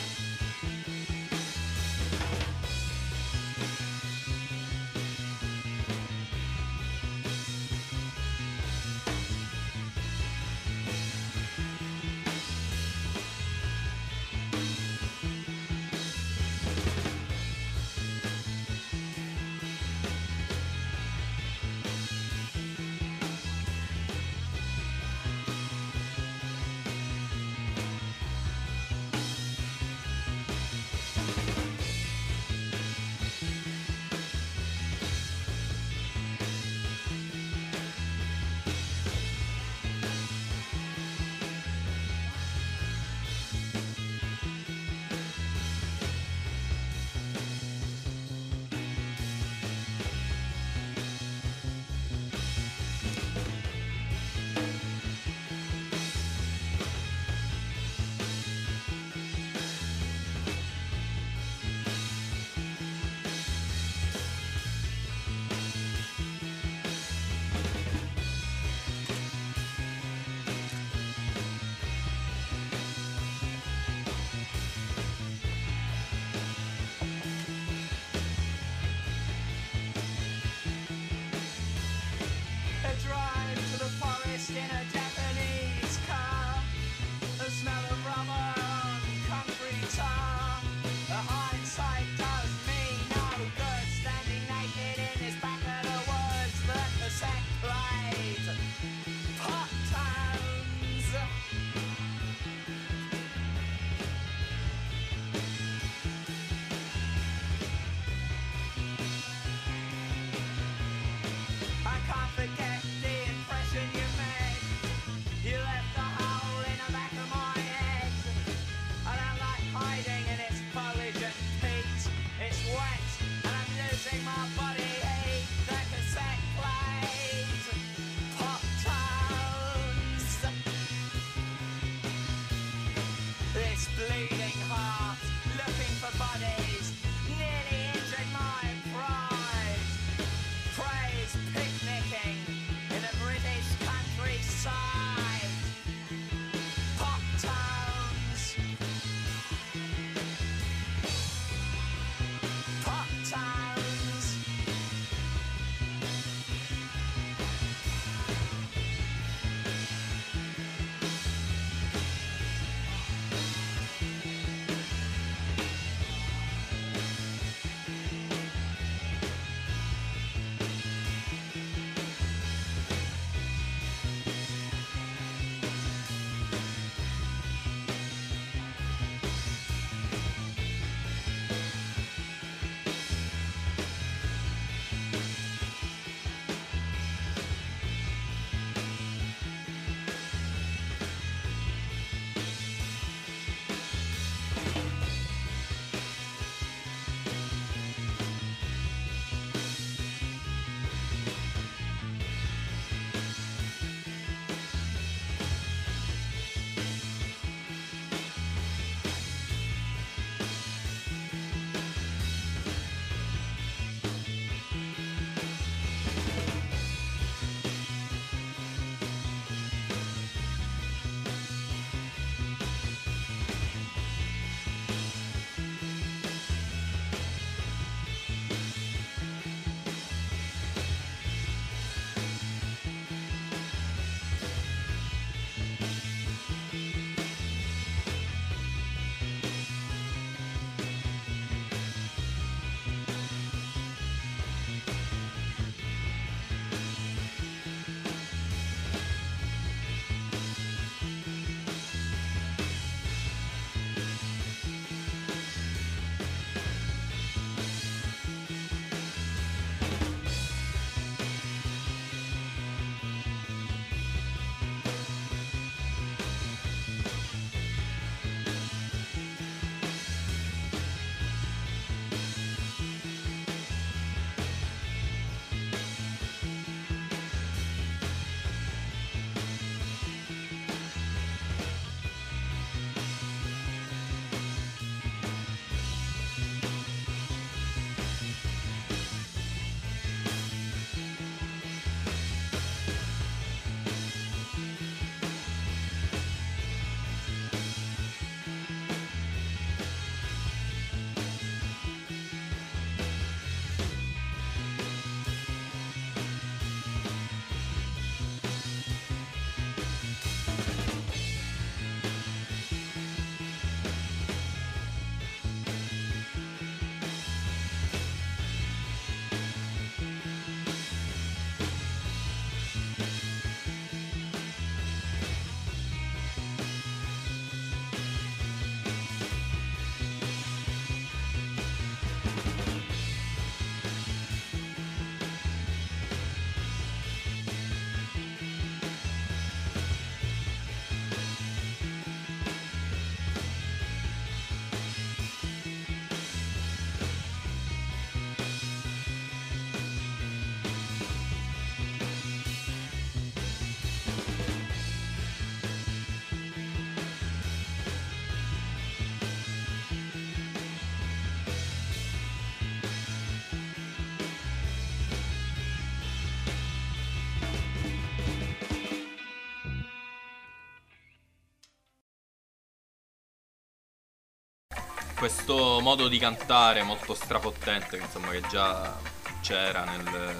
questo modo di cantare molto strafottente, che insomma che già c'era nel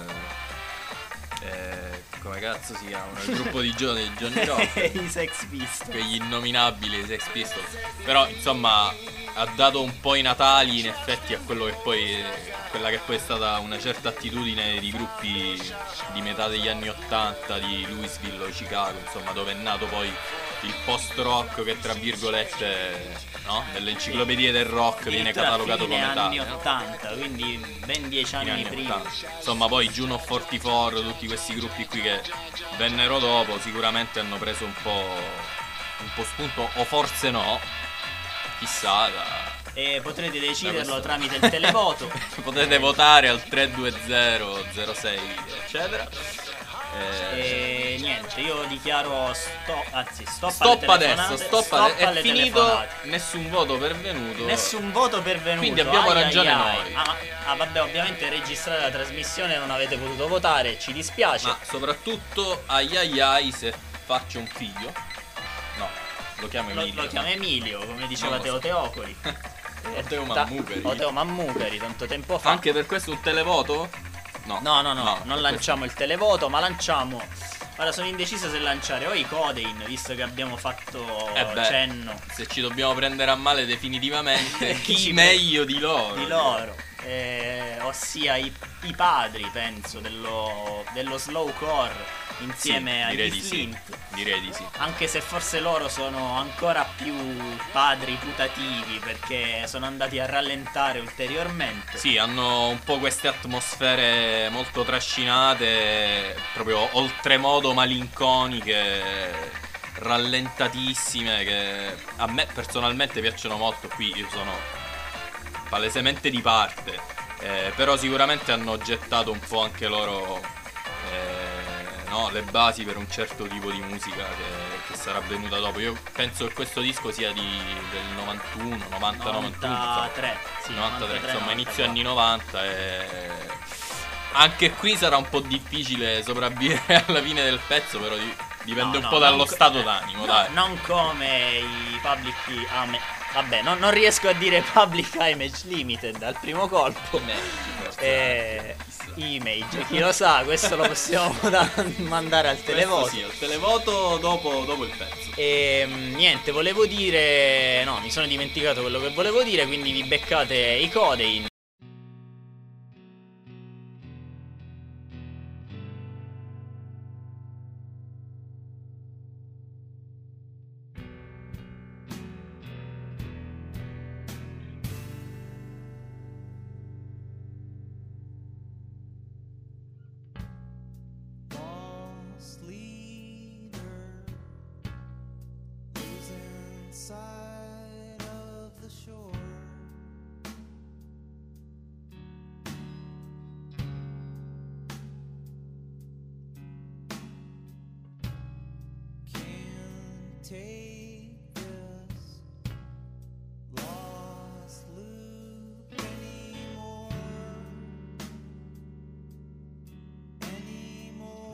eh, come cazzo si chiama? Il gruppo di Johnny, Johnny Rock. I Sex Pistols. Quegli innominabili i Sex Pistols. Però insomma ha dato un po' i natali in effetti a quello che poi quella che poi è stata una certa attitudine di gruppi di metà degli anni ottanta di Louisville o Chicago, insomma, dove è nato poi il post rock che tra virgolette, no? Nelle enciclopedie del rock viene catalogato come tale, anni no? ottanta, quindi ben dieci anni, anni prima. ottanta. Insomma, poi Juno quarantaquattro, tutti questi gruppi qui che vennero dopo sicuramente hanno preso un po' un po' spunto, o forse no, chissà, da... E potrete deciderlo questo. tramite il televoto. Potete votare al tre due zero zero sei eccetera. E niente, io dichiaro stop, anzi stop, Stop alle adesso, telefonate, stop, stop ade- è alle finito, telefonate. nessun voto pervenuto. Nessun voto pervenuto. Quindi abbiamo ai, ragione ai, ai. noi. Ah, ah, vabbè, ovviamente registrare la trasmissione non avete potuto votare, ci dispiace. Ma soprattutto ai ai ai se faccio un figlio. No, lo chiamo lo, Emilio. lo chiama Emilio, come diceva Non lo Teo so. Teocoli. O Teo Ta- Mammucari. O Teo Mammucari, tanto tempo fa. Anche per questo un televoto? No. No, no, no, non per lanciamo il televoto, ma lanciamo. Ora sono indeciso se lanciare o i Codein, visto che abbiamo fatto Eh beh, cenno se ci dobbiamo prendere a male definitivamente, Chi chi ci meglio di loro? di loro, eh, ossia i, i padri, penso, dello, dello slowcore insieme Sì, agli direi di Flint. sì. Direi di sì. Anche se forse loro sono ancora più padri putativi, perché sono andati a rallentare ulteriormente. Sì, hanno un po' queste atmosfere molto trascinate, proprio oltremodo malinconiche, rallentatissime, che a me personalmente piacciono molto. Qui io sono palesemente di parte, eh, però sicuramente hanno gettato un po' anche loro eh, no, le basi per un certo tipo di musica che, che sarà venuta dopo. Io penso che questo disco sia di, del novantuno, novanta, novantuno, novantatré, sì, novantatré, insomma inizio novantaquattro. anni novanta, e anche qui sarà un po' difficile sopravvivere alla fine del pezzo, però di- dipende No, un no, po' dallo non co- stato d'animo, no, dai. Non come i Public ah, me- Vabbè, non, non riesco a dire Public Image Limited al primo colpo. Eh, Image, chi lo sa, questo lo possiamo da- mandare al televoto. Questo sì, al televoto dopo, dopo il pezzo. E mm, niente, volevo dire. No, mi sono dimenticato quello che volevo dire, quindi vi beccate i Codein. Lost leader, losing sight of the shore. Can't take this lost loop anymore. Anymore.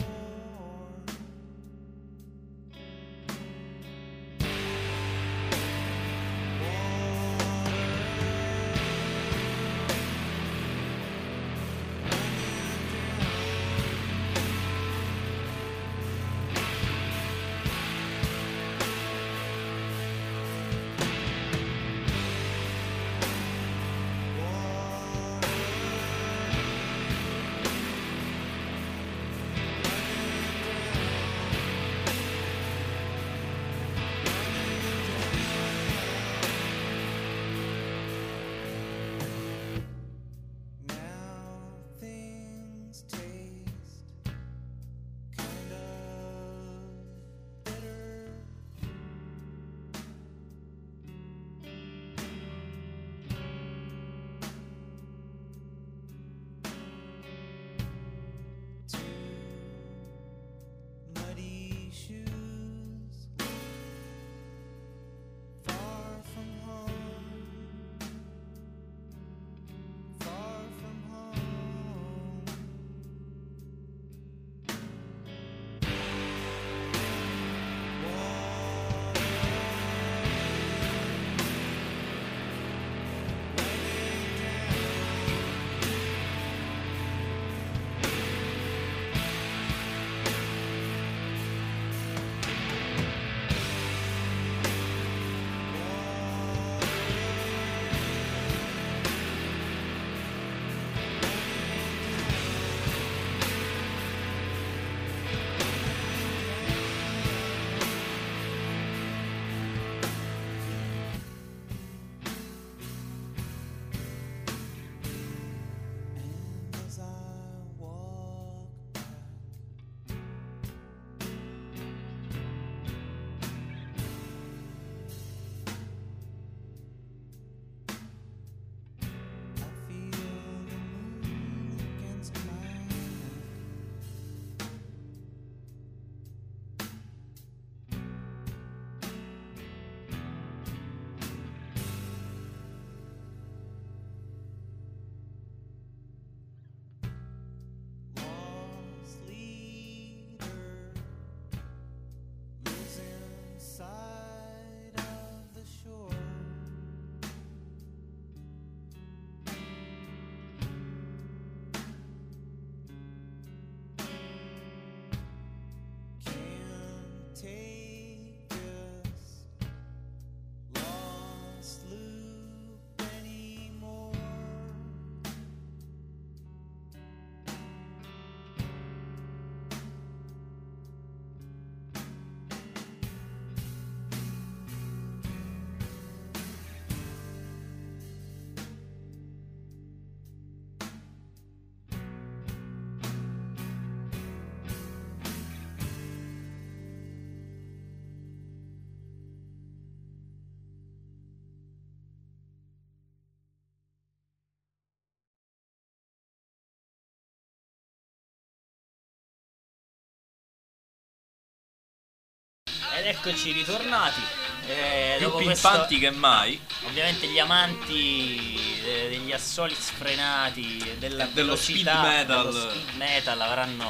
eccoci ritornati. Eh, Più dopo pimpanti questo, che mai. ovviamente gli amanti de- degli assoli sfrenati, della E dello velocità, speed metal. dello speed metal avranno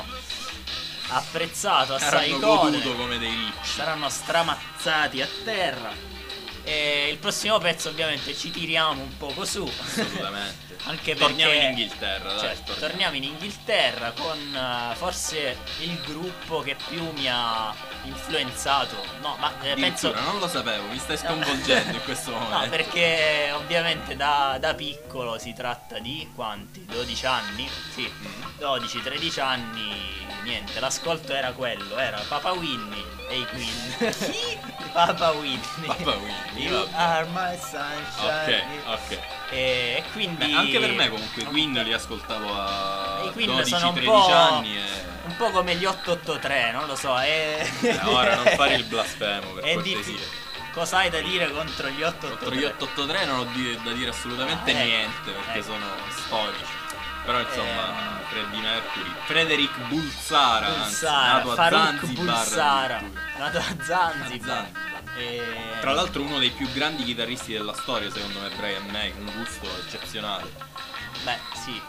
apprezzato assai Hanno code, goduto come dei ricci. saranno stramazzati a terra. E il prossimo pezzo ovviamente ci tiriamo un poco su. Assolutamente. Anche Torniamo perché- in Inghilterra, dai. Certo, torniamo in Inghilterra con eh, forse il gruppo che più mi ha influenzato. No, ma eh, penso. Addirittura, non lo sapevo, mi stai sconvolgendo in questo momento. No, perché ovviamente da, da piccolo si tratta di quanti? dodici anni? Sì, Mm. dodici tredici anni. Niente, l'ascolto era quello, era Papa Winnie e i Queen. Papa Winnie. Papa Winnie, You vabbè. are my sunshine. Ok, ok. E quindi Beh, anche per me comunque Queen li ascoltavo a I Queen dodici sono un tredici po' anni e... un po' come gli otto otto tre, non lo so, è... Eh, ora non fare il blasfemo per è cortesia. difficile. Cosa hai da dire contro gli otto otto Contro tre? gli otto otto tre non ho di- da dire assolutamente Ah, ecco, niente perché ecco. sono storici. Però insomma, Eh. Freddie Mercury, Frederick Bulsara, anzi, Bulsara, nato a Farouk Zanzibar. Bulsara, addirittura. nato a Zanzibar. A Zanzibar. E... Tra l'altro uno dei più grandi chitarristi della storia, secondo me, Brian May, un gusto eccezionale. Beh, sì.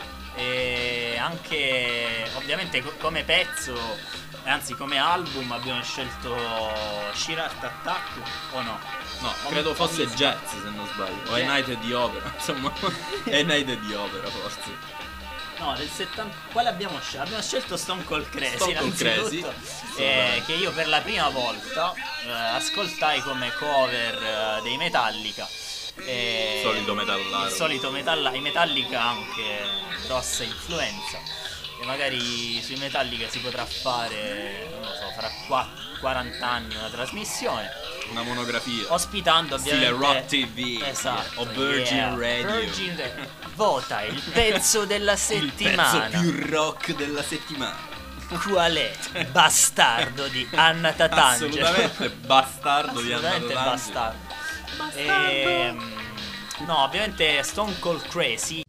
E anche ovviamente co- come pezzo, anzi come album abbiamo scelto Shirart Attack o no? No, Om- credo fosse Omnis- Jazz se non sbaglio. O Jazz. A Night at the Opera, insomma. A Night at the Opera forse. No, del settanta. Quale abbiamo scelto? Abbiamo scelto Stone Cold Crazy. Stone Cold Crazy. innanzitutto, eh, che io per la prima volta eh, ascoltai come cover eh, dei Metallica. E Solito metallaro. Il solito metalla, i Metallica anche grossa influenza. E magari sui Metallica si potrà fare, non lo so, fra qua- quaranta anni una trasmissione. Una monografia. Ospitando Stile ovviamente Rock T V. Esatto, O Virgin yeah. Radio. Virgin Radio. Vota il pezzo della Il settimana. pezzo più rock della settimana. Qual è? Bastardo di Anna Tatangelo. Assolutamente bastardo di Anna Assolutamente Tatangelo. bastardo. Ehm, no, ovviamente Stone Cold Crazy.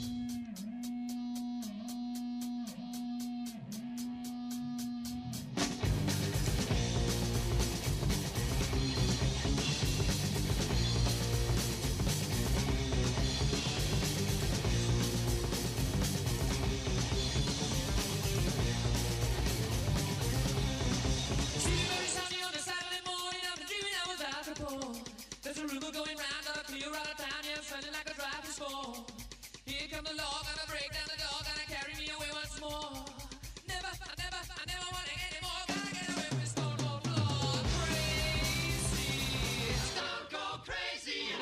There's a rumor going round that I clear out of town, yeah, sounding like a drive is full. Here come the law, gonna break down the door, gonna carry me away once more. Never, I never, I never want it anymore. Gotta get away from Stone Cold Lord. Crazy, Stone Cold Crazy.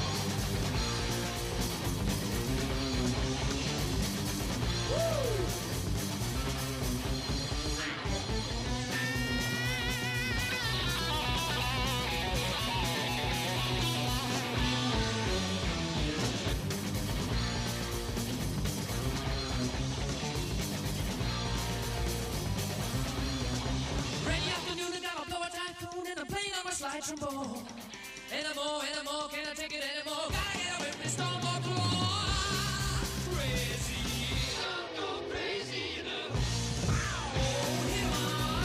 Rainy afternoon and I'll blow a typhoon and I'm playing on my slide trombone. Anymore, anymore, can't I take it anymore? Gotta get away from Stone Cold Lord. Crazy, Stone Cold Crazy. Oh, hit on.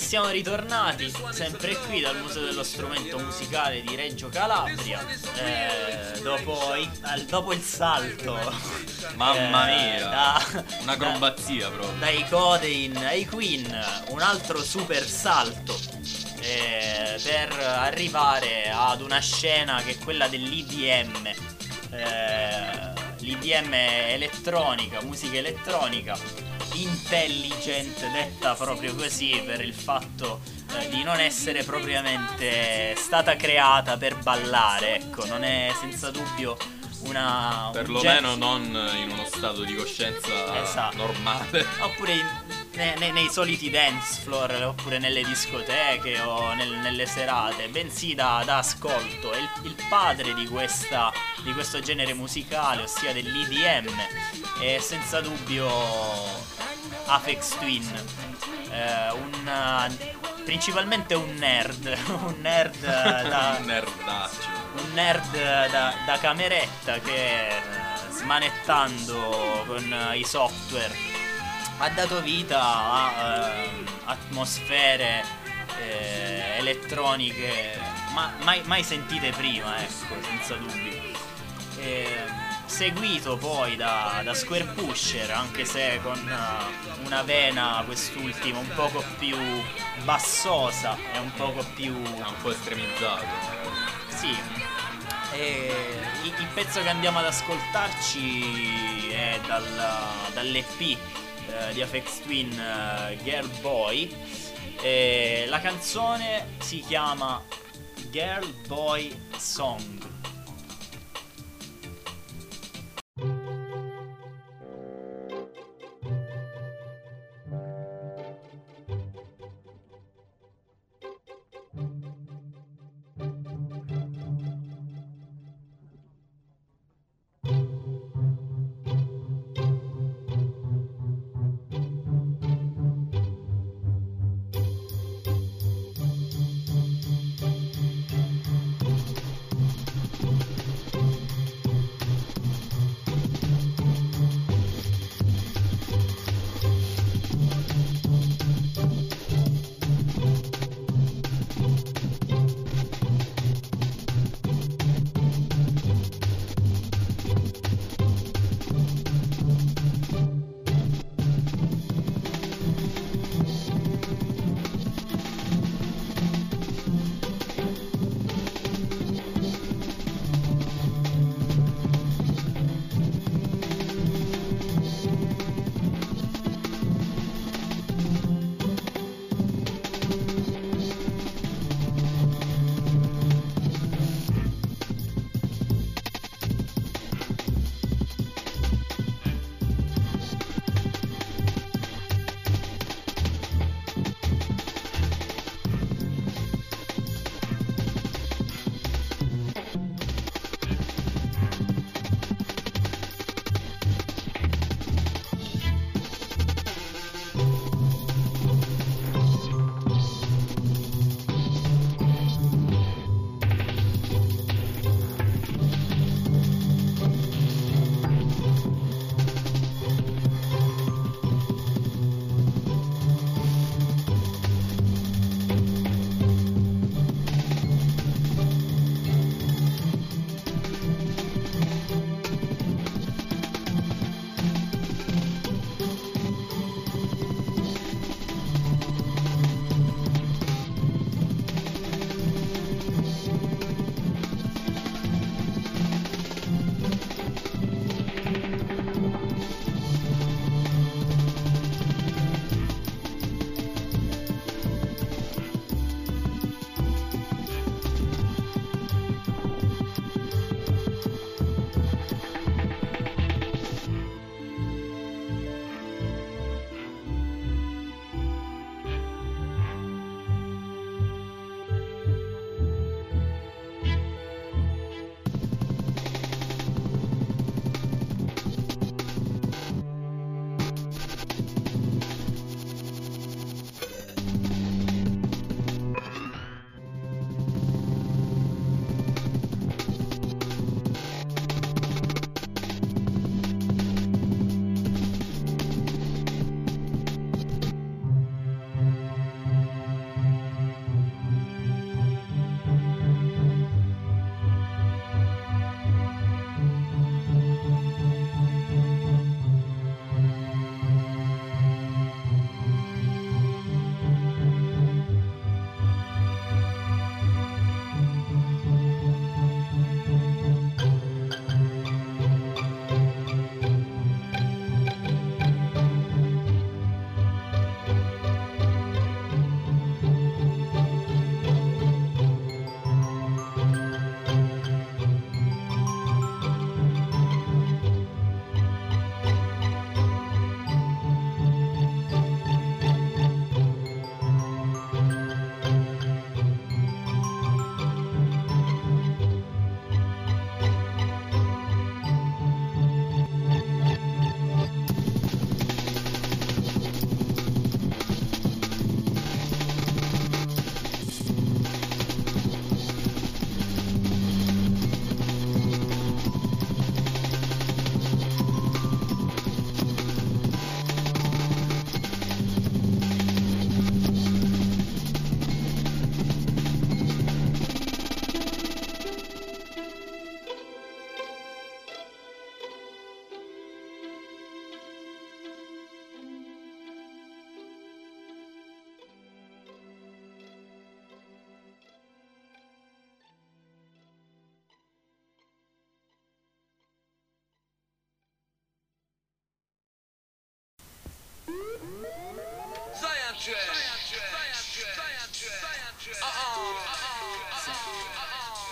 siamo ritornati sempre qui dal Museo dello Strumento Musicale di Reggio Calabria, eh, dopo, i- al- dopo il salto, Mamma eh, mia, da- un'acrobazia proprio. dai Codein ai Queen, un altro super salto, eh, per arrivare ad una scena che è quella dell'I D M, eh, l'I D M elettronica, musica elettronica, intelligent, detta proprio così per il fatto eh, di non essere propriamente stata creata per ballare, ecco, non è senza dubbio una... un Perlomeno gen- non in uno stato di coscienza Esatto. normale. Oppure in- ne- ne- nei soliti dance floor, oppure nelle discoteche o nel- nelle serate, bensì da, da ascolto. È il, il padre di, questa, di questo genere musicale, ossia dell'I D M, è senza dubbio Aphex Twin, eh, un, principalmente un nerd, un nerd da, Un nerdaccio. un nerd da, da cameretta che, eh, smanettando con eh, i software, ha dato vita a eh, atmosfere eh, elettroniche ma, mai, mai sentite prima, ecco, senza dubbio. Eh, seguito poi da, da Square Pusher, anche se con eh, una vena quest'ultimo un poco più bassosa e un poco più... È un po' estremizzato. Sì, e il, il pezzo che andiamo ad ascoltarci è dal, dall'E P eh, di Aphex Twin, eh, Girl Boy, e la canzone si chiama Girl Boy Song.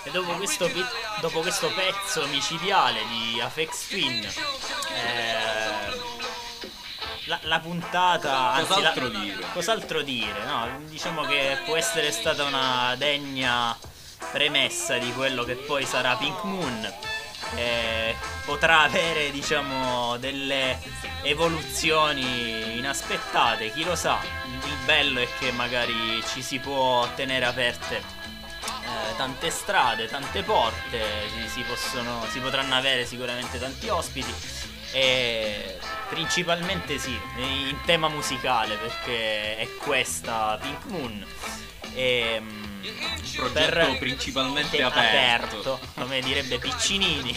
E dopo questo, pi- dopo questo pezzo micidiale di Aphex Twin, eh, la, la puntata, anzi, Cos'altro la- dire? Cos'altro dire? No, diciamo che può essere stata una degna premessa di quello che poi sarà Pink Moon. Eh, potrà avere, diciamo, delle evoluzioni inaspettate, chi lo sa. Il bello è che magari ci si può tenere aperte eh, tante strade, tante porte, si, si possono, si potranno avere sicuramente tanti ospiti, e principalmente sì, in tema musicale, perché è questa Pink Moon. E, Progetto principalmente te- aperto. come direbbe Piccinini.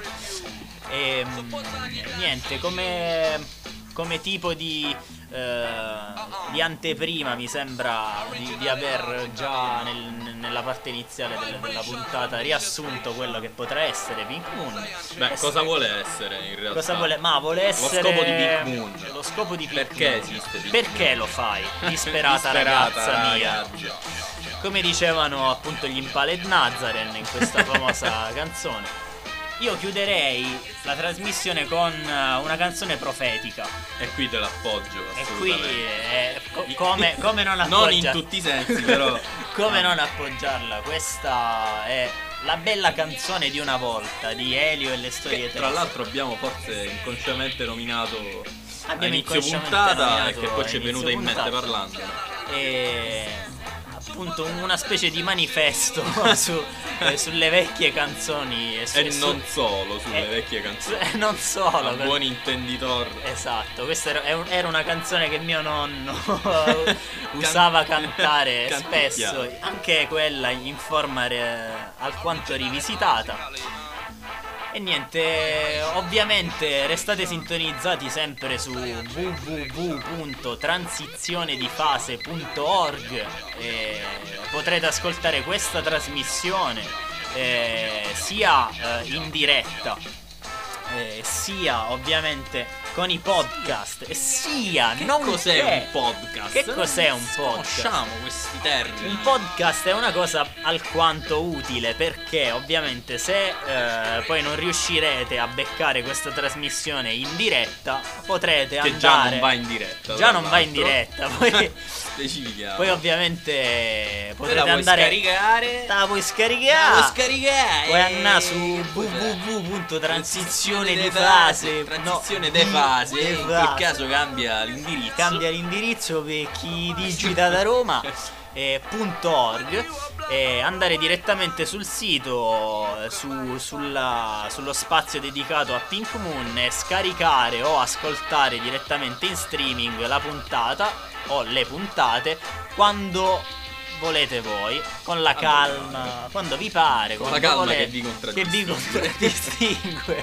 E mm, niente, come, come tipo di, eh, di anteprima mi sembra di, di aver già nel- nella parte iniziale del- della puntata riassunto quello che potrà essere Pink Moon. Beh, E cosa s- vuole essere in realtà? Cosa vuole? Ma vuole essere scopo di Pink Moon. Lo scopo di Pink Perché Moon. esiste Pink Perché Moon? lo fai? Disperata, Disperata ragazza mia. ragazza. Come dicevano appunto gli Impaled Nazaren in questa famosa canzone. Io chiuderei la trasmissione con eh, una canzone profetica. E qui te l'appoggio. E qui assolutamente. eh, co- come, come non Non in appoggia- tutti i sensi, però. come non appoggiarla? Questa è la bella canzone di una volta di Elio e le storie Che, tra tese. l'altro abbiamo forse inconsciamente nominato a Abbiamo inizio inconsciamente puntata e nominato che poi ci è a inizio venuta in mente puntata. parlando. E appunto una specie di manifesto su, eh, sulle vecchie canzoni e, su- E e su- non solo sulle eh, vecchie canzoni. eh, non solo A per- buon intenditor. esatto, questa era, è un- era una canzone che mio nonno usava cantare Canticchiare. spesso, anche quella in forma re- alquanto rivisitata. E niente, ovviamente restate sintonizzati sempre su w w w punto transizionedifase punto org e potrete ascoltare questa trasmissione eh, sia eh, in diretta eh, sia ovviamente con i podcast e sia Che non cos'è che- un podcast? Che cos'è un podcast? Conosciamo questi termini. Un podcast è una cosa alquanto utile, perché ovviamente se eh, poi non riuscirete a beccare questa trasmissione in diretta, potrete Che andare. già non va in diretta. Già tra non va in l'altro. diretta, poi, Specifichiamo. poi ovviamente Te potrete la puoi andare. scaricare. Te la puoi La puoi scaricare. scaricare. Puoi andare su Eh, w w w punto transizione di de fase. Transizione no, de fase. de In fase. quel caso cambia l'indirizzo. Cambia l'indirizzo per chi digita da Roma eh, .org e andare direttamente sul sito eh, su, sulla- sullo spazio dedicato a Pink Moon e scaricare o ascoltare direttamente in streaming la puntata o le puntate quando volete voi, con la calma, quando vi pare, Con la quando calma volete, che vi che vi contraddistingue. contraddistingue.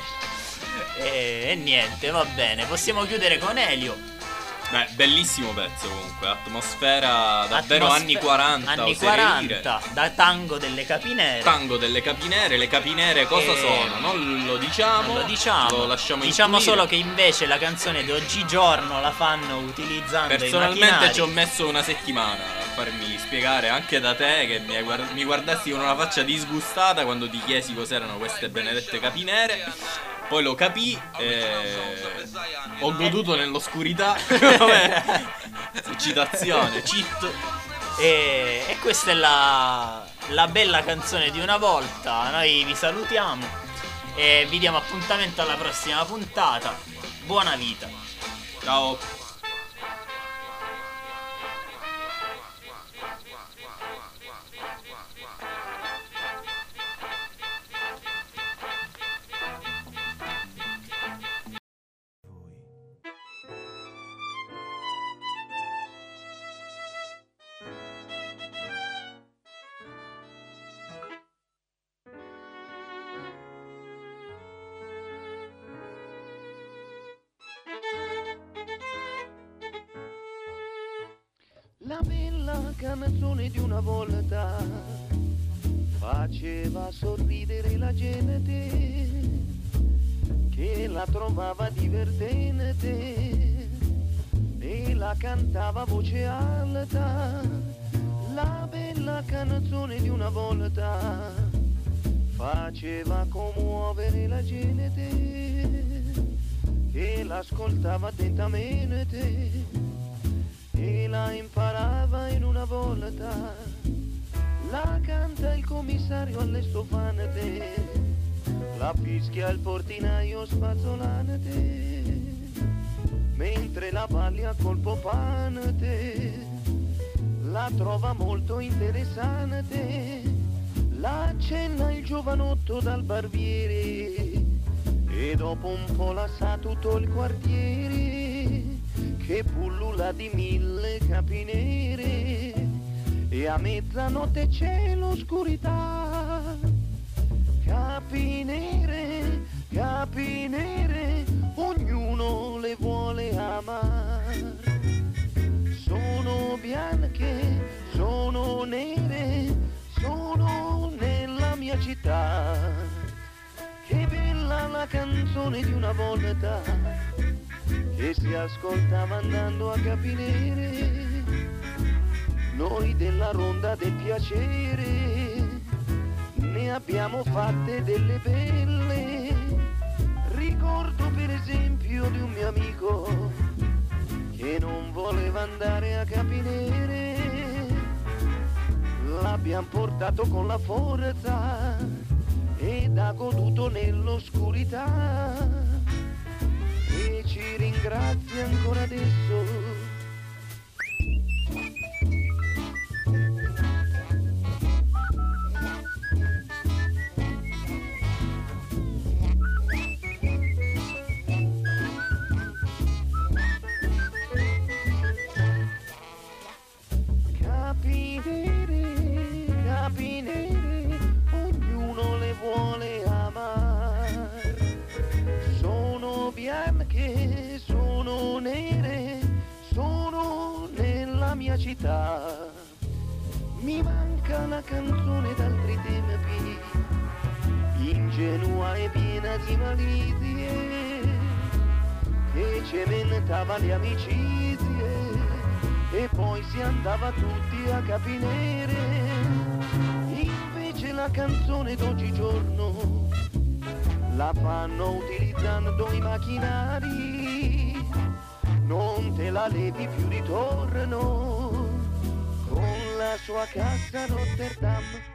E, e niente, va bene, possiamo chiudere con Elio. Beh, bellissimo pezzo comunque. Atmosfera davvero Atmosfe- anni quaranta. Anni oserei dire. quaranta, da tango delle capinere. Tango delle capinere. Le capinere cosa Eh, sono? Non lo diciamo. Non lo diciamo. Lo lasciamo Diciamo intuire. solo che invece la canzone di oggigiorno la fanno utilizzando i Personalmente macchinari. ci ho messo una settimana a farmi spiegare anche da te che mi, hai guard- mi guardasti con una faccia disgustata quando ti chiesi cos'erano queste benedette capinere. Poi lo capì e ho goduto nell'oscurità. Vabbè. Citazione, cheat. E, e questa è la, la bella canzone di una volta. Noi vi salutiamo e vi diamo appuntamento alla prossima puntata. Buona vita. Ciao. La bella canzone di una volta faceva sorridere la gente che la trovava divertente e la cantava a voce alta. La bella canzone di una volta faceva commuovere la gente che l'ascoltava attentamente e la imparava in una volta. La canta il commissario alle stofante, la fischia il portinaio spazzolante, mentre la balli a colpo panate. La trova molto interessante, la accenna il giovanotto dal barbiere e dopo un po' la sa tutto il quartiere che pullula di mille capi nere e a mezzanotte c'è l'oscurità. Capi nere, capi nere, ognuno le vuole amare. Sono bianche, sono nere, sono nella mia città. Che bella la canzone di una volta che si ascoltava andando a Capinere. Noi della ronda del piacere ne abbiamo fatte delle belle. Ricordo per esempio di un mio amico che non voleva andare a Capinere. L'abbiamo portato con la forza ed ha goduto nell'oscurità e ci ringrazia ancora adesso. Bianche, sono nere, sono nella mia città. Mi manca la canzone d'altri tempi, ingenua e piena di malizie, che cementava le amicizie e poi si andava tutti a Capinere. Invece la canzone d'oggigiorno la fanno utilizzando i macchinari, non te la levi più di torno con la sua cassa Rotterdam.